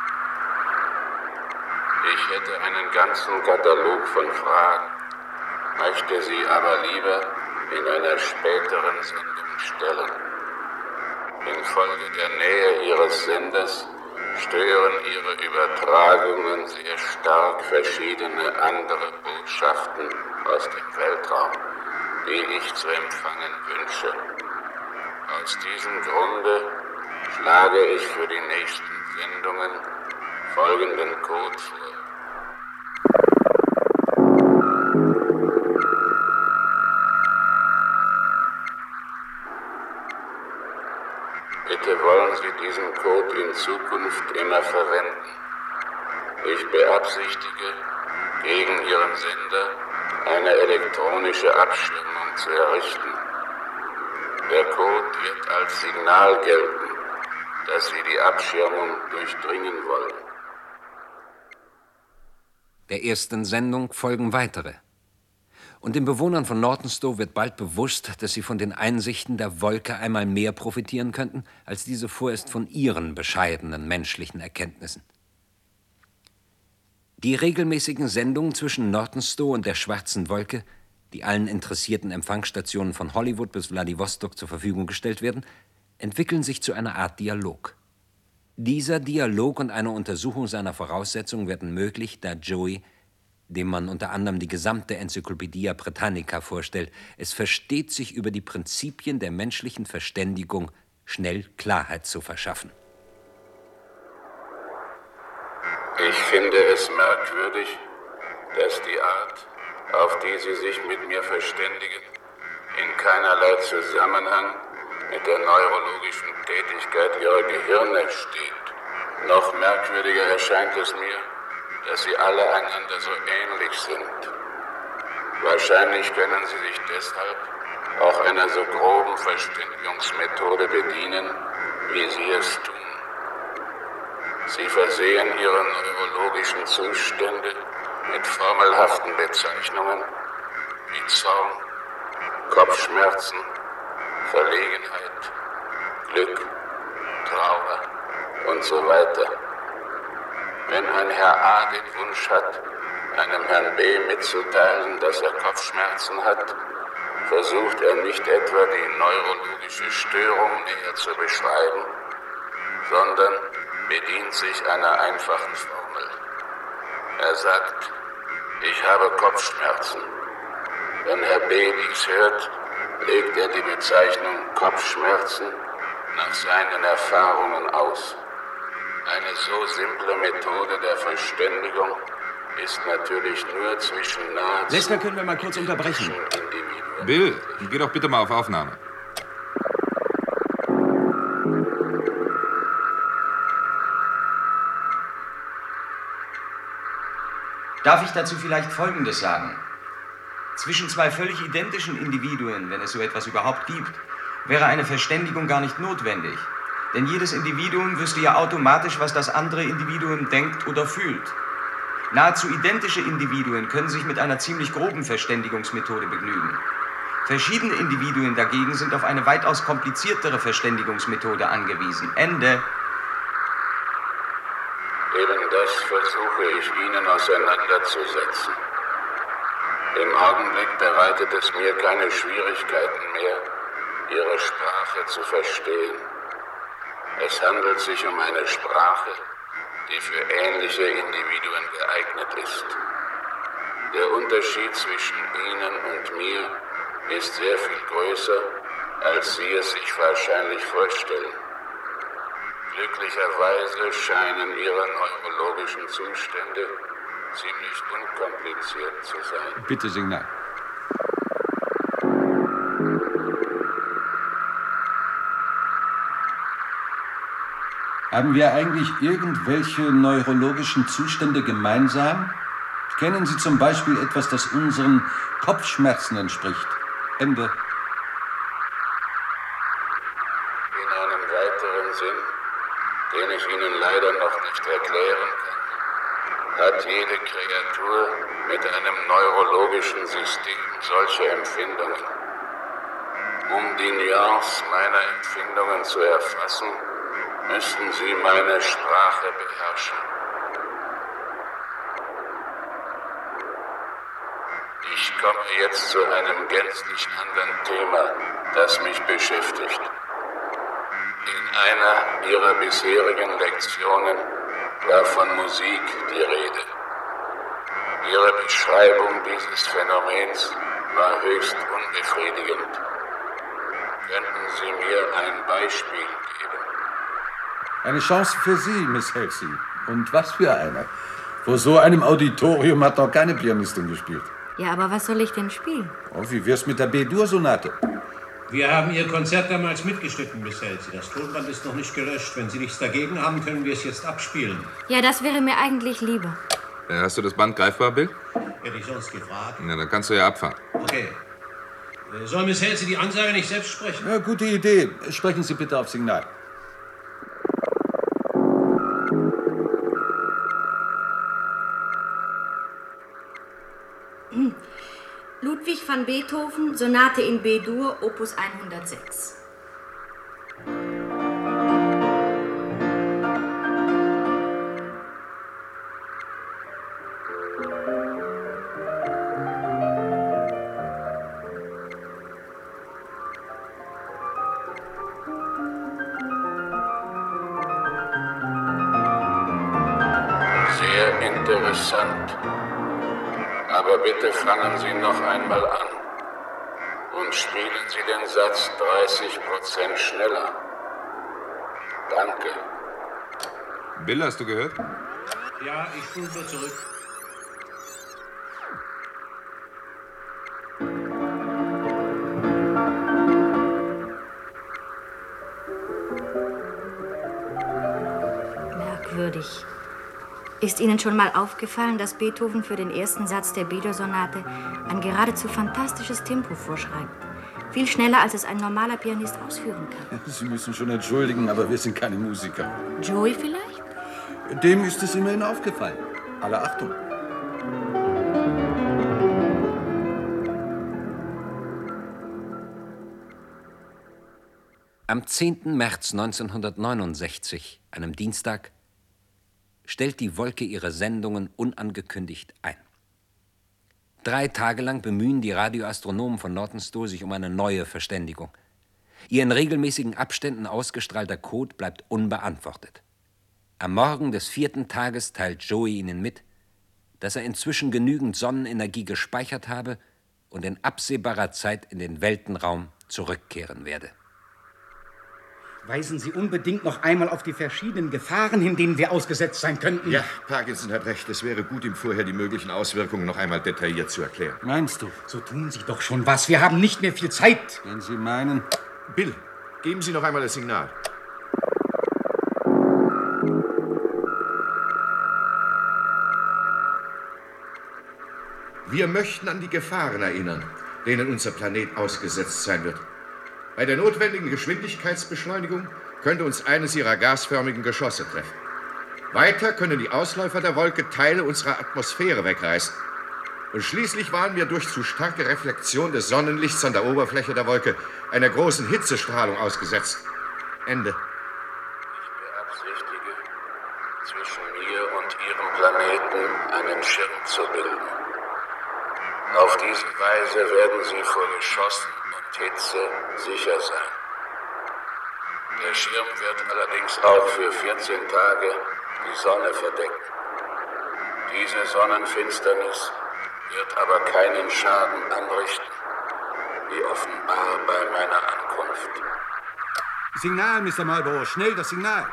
[SPEAKER 6] Ich hätte einen ganzen Katalog von Fragen, möchte sie aber lieber in einer späteren Sendung stellen. Infolge der Nähe ihres Senders stören ihre Übertragungen sehr stark verschiedene andere Botschaften aus dem Weltraum, die ich zu empfangen wünsche. Aus diesem Grunde schlage ich für die nächsten Sendungen folgenden Code vor. diesen Code in Zukunft immer verwenden. Ich beabsichtige, gegen Ihren Sender eine elektronische Abschirmung zu errichten. Der Code wird als Signal gelten, dass Sie die Abschirmung durchdringen wollen.
[SPEAKER 1] Der ersten Sendung folgen weitere. Und den Bewohnern von Nortonstowe wird bald bewusst, dass sie von den Einsichten der Wolke einmal mehr profitieren könnten, als diese vorerst von ihren bescheidenen menschlichen Erkenntnissen. Die regelmäßigen Sendungen zwischen Nortonstowe und der Schwarzen Wolke, die allen interessierten Empfangsstationen von Hollywood bis Wladiwostok zur Verfügung gestellt werden, entwickeln sich zu einer Art Dialog. Dieser Dialog und eine Untersuchung seiner Voraussetzungen werden möglich, da Joey, dem man unter anderem die gesamte Enzyklopädie Britannica vorstellt, es versteht, sich über die Prinzipien der menschlichen Verständigung schnell Klarheit zu verschaffen.
[SPEAKER 6] Ich finde es merkwürdig, dass die Art, auf die Sie sich mit mir verständigen, in keinerlei Zusammenhang mit der neurologischen Tätigkeit Ihrer Gehirne steht. Noch merkwürdiger erscheint es mir, dass Sie alle einander so ähnlich sind. Wahrscheinlich können Sie sich deshalb auch einer so groben Verständigungsmethode bedienen, wie Sie es tun. Sie versehen Ihre neurologischen Zustände mit formelhaften Bezeichnungen wie Zorn, Kopfschmerzen, Verlegenheit, Glück, Trauer und so weiter. Wenn ein Herr A. den Wunsch hat, einem Herrn B. mitzuteilen, dass er Kopfschmerzen hat, versucht er nicht etwa die neurologische Störung näher zu beschreiben, sondern bedient sich einer einfachen Formel. Er sagt, ich habe Kopfschmerzen. Wenn Herr B. dies hört, legt er die Bezeichnung Kopfschmerzen nach seinen Erfahrungen aus. Eine so simple Methode der Verständigung ist natürlich nur zwischen nahezu...
[SPEAKER 23] Lester, können wir mal kurz unterbrechen?
[SPEAKER 19] Bill, geh doch bitte mal auf Aufnahme.
[SPEAKER 3] Darf ich dazu vielleicht Folgendes sagen? Zwischen zwei völlig identischen Individuen, wenn es so etwas überhaupt gibt, wäre eine Verständigung gar nicht notwendig. Denn jedes Individuum wüsste ja automatisch, was das andere Individuum denkt oder fühlt. Nahezu identische Individuen können sich mit einer ziemlich groben Verständigungsmethode begnügen. Verschiedene Individuen dagegen sind auf eine weitaus kompliziertere Verständigungsmethode angewiesen. Ende.
[SPEAKER 6] Eben das versuche ich Ihnen auseinanderzusetzen. Im Augenblick bereitet es mir keine Schwierigkeiten mehr, Ihre Sprache zu verstehen. Es handelt sich um eine Sprache, die für ähnliche Individuen geeignet ist. Der Unterschied zwischen Ihnen und mir ist sehr viel größer, als Sie es sich wahrscheinlich vorstellen. Glücklicherweise scheinen Ihre neurologischen Zustände ziemlich unkompliziert zu sein.
[SPEAKER 18] Bitte Signal. Haben wir eigentlich irgendwelche neurologischen Zustände gemeinsam? Kennen Sie zum Beispiel etwas, das unseren Kopfschmerzen entspricht? Ende.
[SPEAKER 6] In einem weiteren Sinn, den ich Ihnen leider noch nicht erklären kann, hat jede Kreatur mit einem neurologischen System solche Empfindungen. Um die Nuance meiner Empfindungen zu erfassen, müssten Sie meine Sprache beherrschen. Ich komme jetzt zu einem gänzlich anderen Thema, das mich beschäftigt. In einer Ihrer bisherigen Lektionen war von Musik die Rede. Ihre Beschreibung dieses Phänomens war höchst unbefriedigend. Könnten Sie mir ein Beispiel geben?
[SPEAKER 10] Eine Chance für Sie, Miss Halsey. Und was für eine. Vor so einem Auditorium hat noch keine Pianistin gespielt.
[SPEAKER 7] Ja, aber was soll ich denn spielen?
[SPEAKER 10] Oh, wie wär's mit der B-Dur-Sonate?
[SPEAKER 20] Wir haben Ihr Konzert damals mitgeschnitten, Miss Halsey. Das Tonband ist noch nicht gelöscht. Wenn Sie nichts dagegen haben, können wir es jetzt abspielen.
[SPEAKER 7] Ja, das wäre mir eigentlich lieber.
[SPEAKER 19] Hast du das Band greifbar, Bill?
[SPEAKER 20] Hätte ich sonst gefragt.
[SPEAKER 19] Na, dann kannst du ja abfahren.
[SPEAKER 20] Okay. Soll Miss Halsey die Ansage nicht selbst sprechen?
[SPEAKER 10] Ja, gute Idee. Sprechen Sie bitte auf Signal.
[SPEAKER 7] Ludwig van Beethoven, Sonate in B-Dur, Opus 106.
[SPEAKER 6] Sehr interessant. Aber bitte fangen Sie noch einmal an und spielen Sie den Satz 30% schneller. Danke.
[SPEAKER 19] Bill, hast du gehört?
[SPEAKER 20] Ja, ich spule nur zurück.
[SPEAKER 7] Merkwürdig. Ist Ihnen schon mal aufgefallen, dass Beethoven für den ersten Satz der B-Dur-Sonate ein geradezu fantastisches Tempo vorschreibt? Viel schneller, als es ein normaler Pianist ausführen kann.
[SPEAKER 10] Sie müssen schon entschuldigen, aber wir sind keine Musiker.
[SPEAKER 7] Joey vielleicht?
[SPEAKER 10] Dem ist es immerhin aufgefallen. Alle Achtung.
[SPEAKER 1] Am 10. März 1969, einem Dienstag, stellt die Wolke ihre Sendungen unangekündigt ein. 3 Tage lang bemühen die Radioastronomen von Nortonstowe sich um eine neue Verständigung. Ihr in regelmäßigen Abständen ausgestrahlter Code bleibt unbeantwortet. Am Morgen des 4. Tages teilt Joey ihnen mit, dass er inzwischen genügend Sonnenenergie gespeichert habe und in absehbarer Zeit in den Weltenraum zurückkehren werde.
[SPEAKER 3] Weisen Sie unbedingt noch einmal auf die verschiedenen Gefahren hin, denen wir ausgesetzt sein könnten.
[SPEAKER 2] Ja, Parkinson hat recht. Es wäre gut, ihm vorher die möglichen Auswirkungen noch einmal detailliert zu erklären.
[SPEAKER 10] Meinst du?
[SPEAKER 3] So tun Sie doch schon was. Wir haben nicht mehr viel Zeit.
[SPEAKER 10] Wenn Sie meinen...
[SPEAKER 2] Bill, geben Sie noch einmal das Signal. Wir möchten an die Gefahren erinnern, denen unser Planet ausgesetzt sein wird. Bei der notwendigen Geschwindigkeitsbeschleunigung könnte uns eines ihrer gasförmigen Geschosse treffen. Weiter können die Ausläufer der Wolke Teile unserer Atmosphäre wegreißen. Und schließlich waren wir durch zu starke Reflexion des Sonnenlichts an der Oberfläche der Wolke einer großen Hitzestrahlung ausgesetzt. Ende.
[SPEAKER 6] Ich beabsichtige, zwischen mir und Ihrem Planeten einen Schirm zu bilden. Auf diese Weise werden Sie vor Geschossen und Hitze sicher sein. Der Schirm wird allerdings auch für 14 Tage die Sonne verdecken. Diese Sonnenfinsternis wird aber keinen Schaden anrichten, wie offenbar bei meiner Ankunft.
[SPEAKER 10] Signal, Mr. Marlborough, schnell das Signal.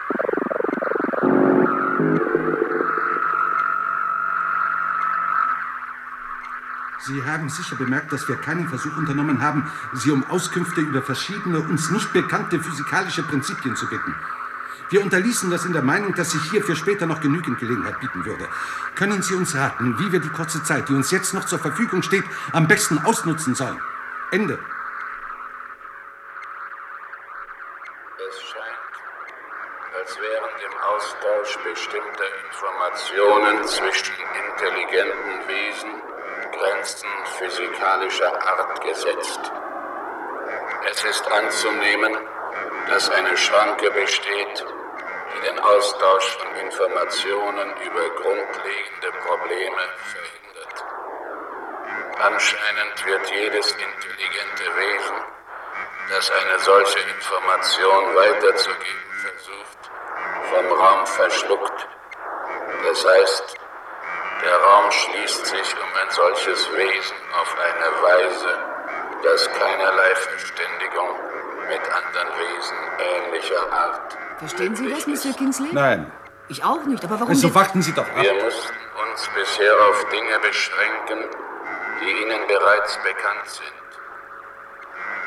[SPEAKER 10] Sie haben sicher bemerkt, dass wir keinen Versuch unternommen haben, Sie um Auskünfte über verschiedene uns nicht bekannte physikalische Prinzipien zu bitten. Wir unterließen das in der Meinung, dass sich hierfür später noch genügend Gelegenheit bieten würde. Können Sie uns raten, wie wir die kurze Zeit, die uns jetzt noch zur Verfügung steht, am besten ausnutzen sollen? Ende.
[SPEAKER 6] Es scheint, als wären dem Austausch bestimmter Informationen zwischen intelligenten Wesen Grenzen physikalischer Art gesetzt. Es ist anzunehmen, dass eine Schranke besteht, die den Austausch von Informationen über grundlegende Probleme verhindert. Anscheinend wird jedes intelligente Wesen, das eine solche Information weiterzugeben versucht, vom Raum verschluckt. Das heißt, der Raum schließt sich um ein solches Wesen auf eine Weise, dass keinerlei Verständigung mit anderen Wesen ähnlicher Art.
[SPEAKER 4] Verstehen Sie das, Monsieur Kingsley?
[SPEAKER 10] Nein.
[SPEAKER 4] Ich auch nicht, aber warum...
[SPEAKER 10] So warten Sie doch ab.
[SPEAKER 6] Wir mussten uns bisher auf Dinge beschränken, die Ihnen bereits bekannt sind.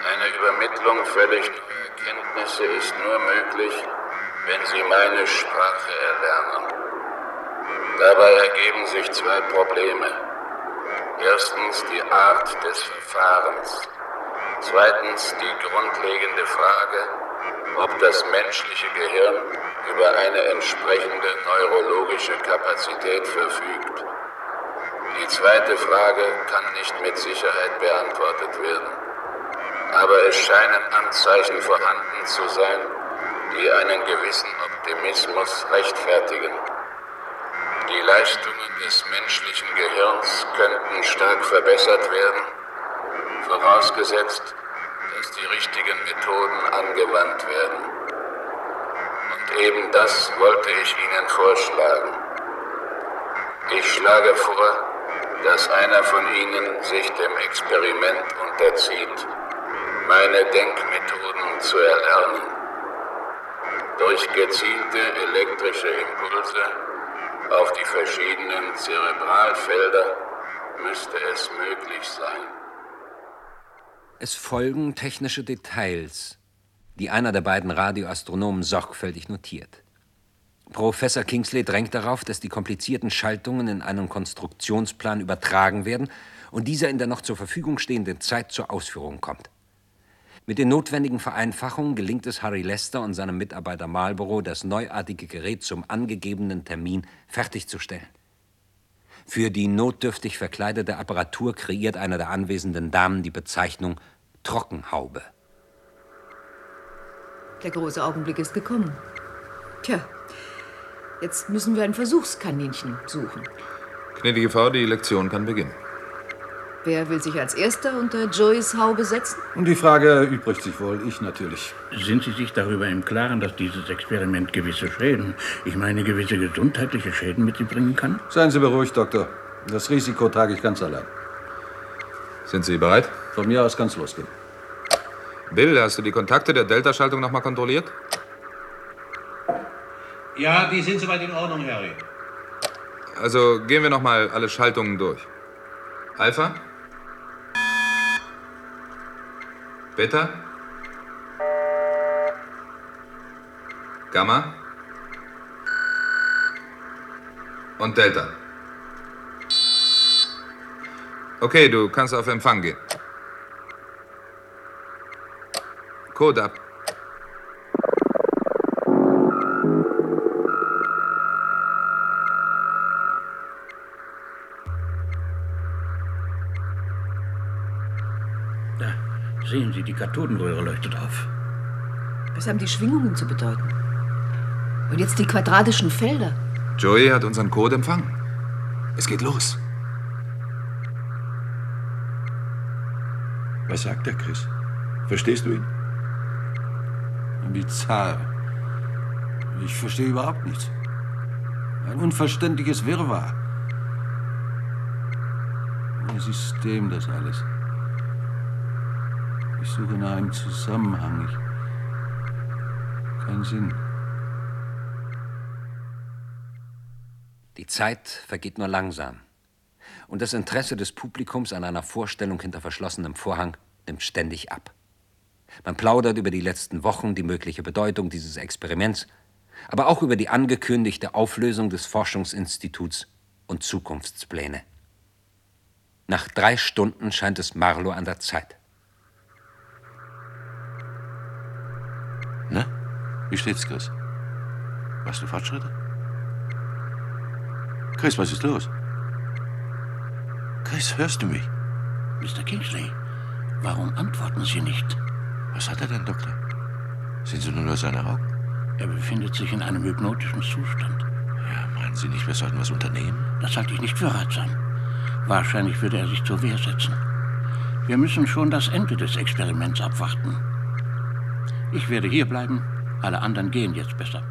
[SPEAKER 6] Eine Übermittlung völlig neuer Kenntnisse ist nur möglich, wenn Sie meine Sprache erlernen. Dabei ergeben sich zwei Probleme. Erstens die Art des Verfahrens. Zweitens die grundlegende Frage, ob das menschliche Gehirn über eine entsprechende neurologische Kapazität verfügt. Die zweite Frage kann nicht mit Sicherheit beantwortet werden. Aber es scheinen Anzeichen vorhanden zu sein, die einen gewissen Optimismus rechtfertigen. Die Leistungen des menschlichen Gehirns könnten stark verbessert werden, vorausgesetzt, dass die richtigen Methoden angewandt werden. Und eben das wollte ich Ihnen vorschlagen. Ich schlage vor, dass einer von Ihnen sich dem Experiment unterzieht, meine Denkmethoden zu erlernen. Durch gezielte elektrische Impulse auf die verschiedenen Zerebralfelder müsste es möglich sein.
[SPEAKER 1] Es folgen technische Details, die einer der beiden Radioastronomen sorgfältig notiert. Professor Kingsley drängt darauf, dass die komplizierten Schaltungen in einen Konstruktionsplan übertragen werden und dieser in der noch zur Verfügung stehenden Zeit zur Ausführung kommt. Mit den notwendigen Vereinfachungen gelingt es Harry Lester und seinem Mitarbeiter Marlborough, das neuartige Gerät zum angegebenen Termin fertigzustellen. Für die notdürftig verkleidete Apparatur kreiert eine der anwesenden Damen die Bezeichnung Trockenhaube.
[SPEAKER 4] Der große Augenblick ist gekommen. Tja, jetzt müssen wir ein Versuchskaninchen suchen.
[SPEAKER 19] Gnädige Frau, die Lektion kann beginnen.
[SPEAKER 4] Wer will sich als Erster unter Joys Haube setzen?
[SPEAKER 10] Und die Frage erübrigt sich wohl. Ich natürlich.
[SPEAKER 22] Sind Sie sich darüber im Klaren, dass dieses Experiment gewisse Schäden, ich meine gewisse gesundheitliche Schäden mit sich bringen kann?
[SPEAKER 10] Seien Sie beruhigt, Doktor. Das Risiko trage ich ganz allein.
[SPEAKER 19] Sind Sie bereit?
[SPEAKER 10] Von mir aus kann es losgehen.
[SPEAKER 19] Bill, hast du die Kontakte der Delta-Schaltung nochmal kontrolliert?
[SPEAKER 20] Ja, die sind soweit in Ordnung, Harry.
[SPEAKER 19] Also gehen wir nochmal alle Schaltungen durch. Alpha? Beta? Gamma? Und Delta. Okay, du kannst auf Empfang gehen. Code ab.
[SPEAKER 22] Da, sehen Sie, die Kathodenröhre leuchtet auf.
[SPEAKER 4] Was haben die Schwingungen zu bedeuten? Und jetzt die quadratischen Felder.
[SPEAKER 19] Joey hat unseren Code empfangen. Es geht los.
[SPEAKER 9] Was sagt der Chris? Verstehst du ihn?
[SPEAKER 10] Bizarr. Ich verstehe überhaupt nichts. Ein unverständliches Wirrwarr. Ein System, das alles. Ich suche nach einem Zusammenhang. Kein Sinn.
[SPEAKER 1] Die Zeit vergeht nur langsam. Und das Interesse des Publikums an einer Vorstellung hinter verschlossenem Vorhang nimmt ständig ab. Man plaudert über die letzten Wochen, die mögliche Bedeutung dieses Experiments, aber auch über die angekündigte Auflösung des Forschungsinstituts und Zukunftspläne. Nach 3 Stunden scheint es Marlow an der Zeit.
[SPEAKER 9] Na, wie steht's, Chris? Machst du Fortschritte? Chris, was ist los? Chris, hörst du mich?
[SPEAKER 22] Mr. Kingsley, warum antworten Sie nicht?
[SPEAKER 9] Was hat er denn, Doktor? Sind Sie nur seine Augen?
[SPEAKER 22] Er befindet sich in einem hypnotischen Zustand.
[SPEAKER 9] Ja, meinen Sie nicht, wir sollten was unternehmen?
[SPEAKER 22] Das halte ich nicht für ratsam. Wahrscheinlich würde er sich zur Wehr setzen. Wir müssen schon das Ende des Experiments abwarten. Ich werde hier bleiben. Alle anderen gehen jetzt besser.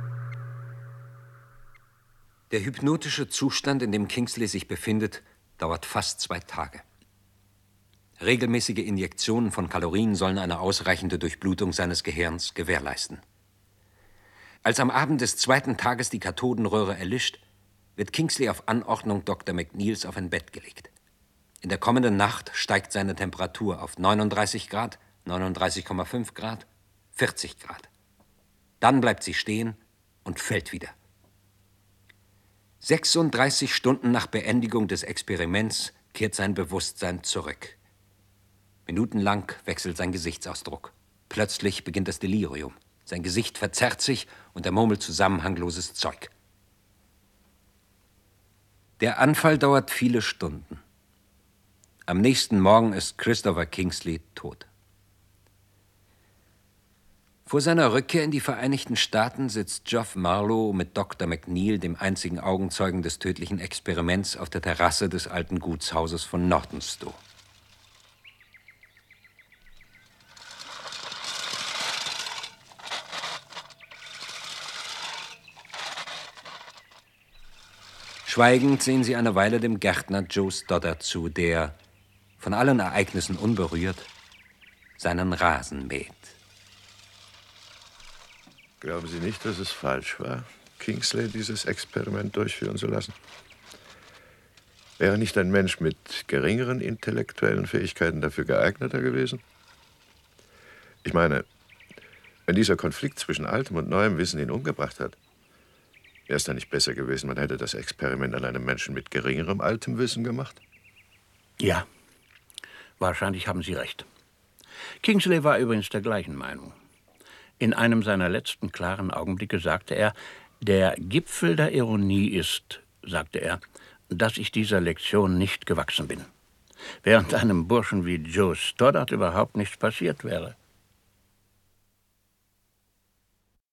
[SPEAKER 1] Der hypnotische Zustand, in dem Kingsley sich befindet, dauert fast 2 Tage. Regelmäßige Injektionen von Kalorien sollen eine ausreichende Durchblutung seines Gehirns gewährleisten. Als am Abend des 2. Tages die Kathodenröhre erlischt, wird Kingsley auf Anordnung Dr. McNeils auf ein Bett gelegt. In der kommenden Nacht steigt seine Temperatur auf 39 Grad 39,5 Grad, 40 Grad. Dann bleibt sie stehen und fällt wieder. 36 Stunden nach Beendigung des Experiments kehrt sein Bewusstsein zurück. Minutenlang wechselt sein Gesichtsausdruck. Plötzlich beginnt das Delirium. Sein Gesicht verzerrt sich und er murmelt zusammenhangloses Zeug. Der Anfall dauert viele Stunden. Am nächsten Morgen ist Christopher Kingsley tot. Vor seiner Rückkehr in die Vereinigten Staaten sitzt Geoff Marlowe mit Dr. McNeil, dem einzigen Augenzeugen des tödlichen Experiments, auf der Terrasse des alten Gutshauses von Nortonstowe. Schweigend sehen sie eine Weile dem Gärtner Joe Stoddard zu, der, von allen Ereignissen unberührt, seinen Rasen mäht.
[SPEAKER 2] Glauben Sie nicht, dass es falsch war, Kingsley dieses Experiment durchführen zu lassen? Wäre nicht ein Mensch mit geringeren intellektuellen Fähigkeiten dafür geeigneter gewesen? Ich meine, wenn dieser Konflikt zwischen altem und neuem Wissen ihn umgebracht hat, wäre es dann nicht besser gewesen, man hätte das Experiment an einem Menschen mit geringerem altem Wissen gemacht?
[SPEAKER 22] Ja, wahrscheinlich haben Sie recht. Kingsley war übrigens der gleichen Meinung. In einem seiner letzten klaren Augenblicke sagte er, der Gipfel der Ironie ist, sagte er, dass ich dieser Lektion nicht gewachsen bin. Während einem Burschen wie Joe Stoddard überhaupt nichts passiert wäre.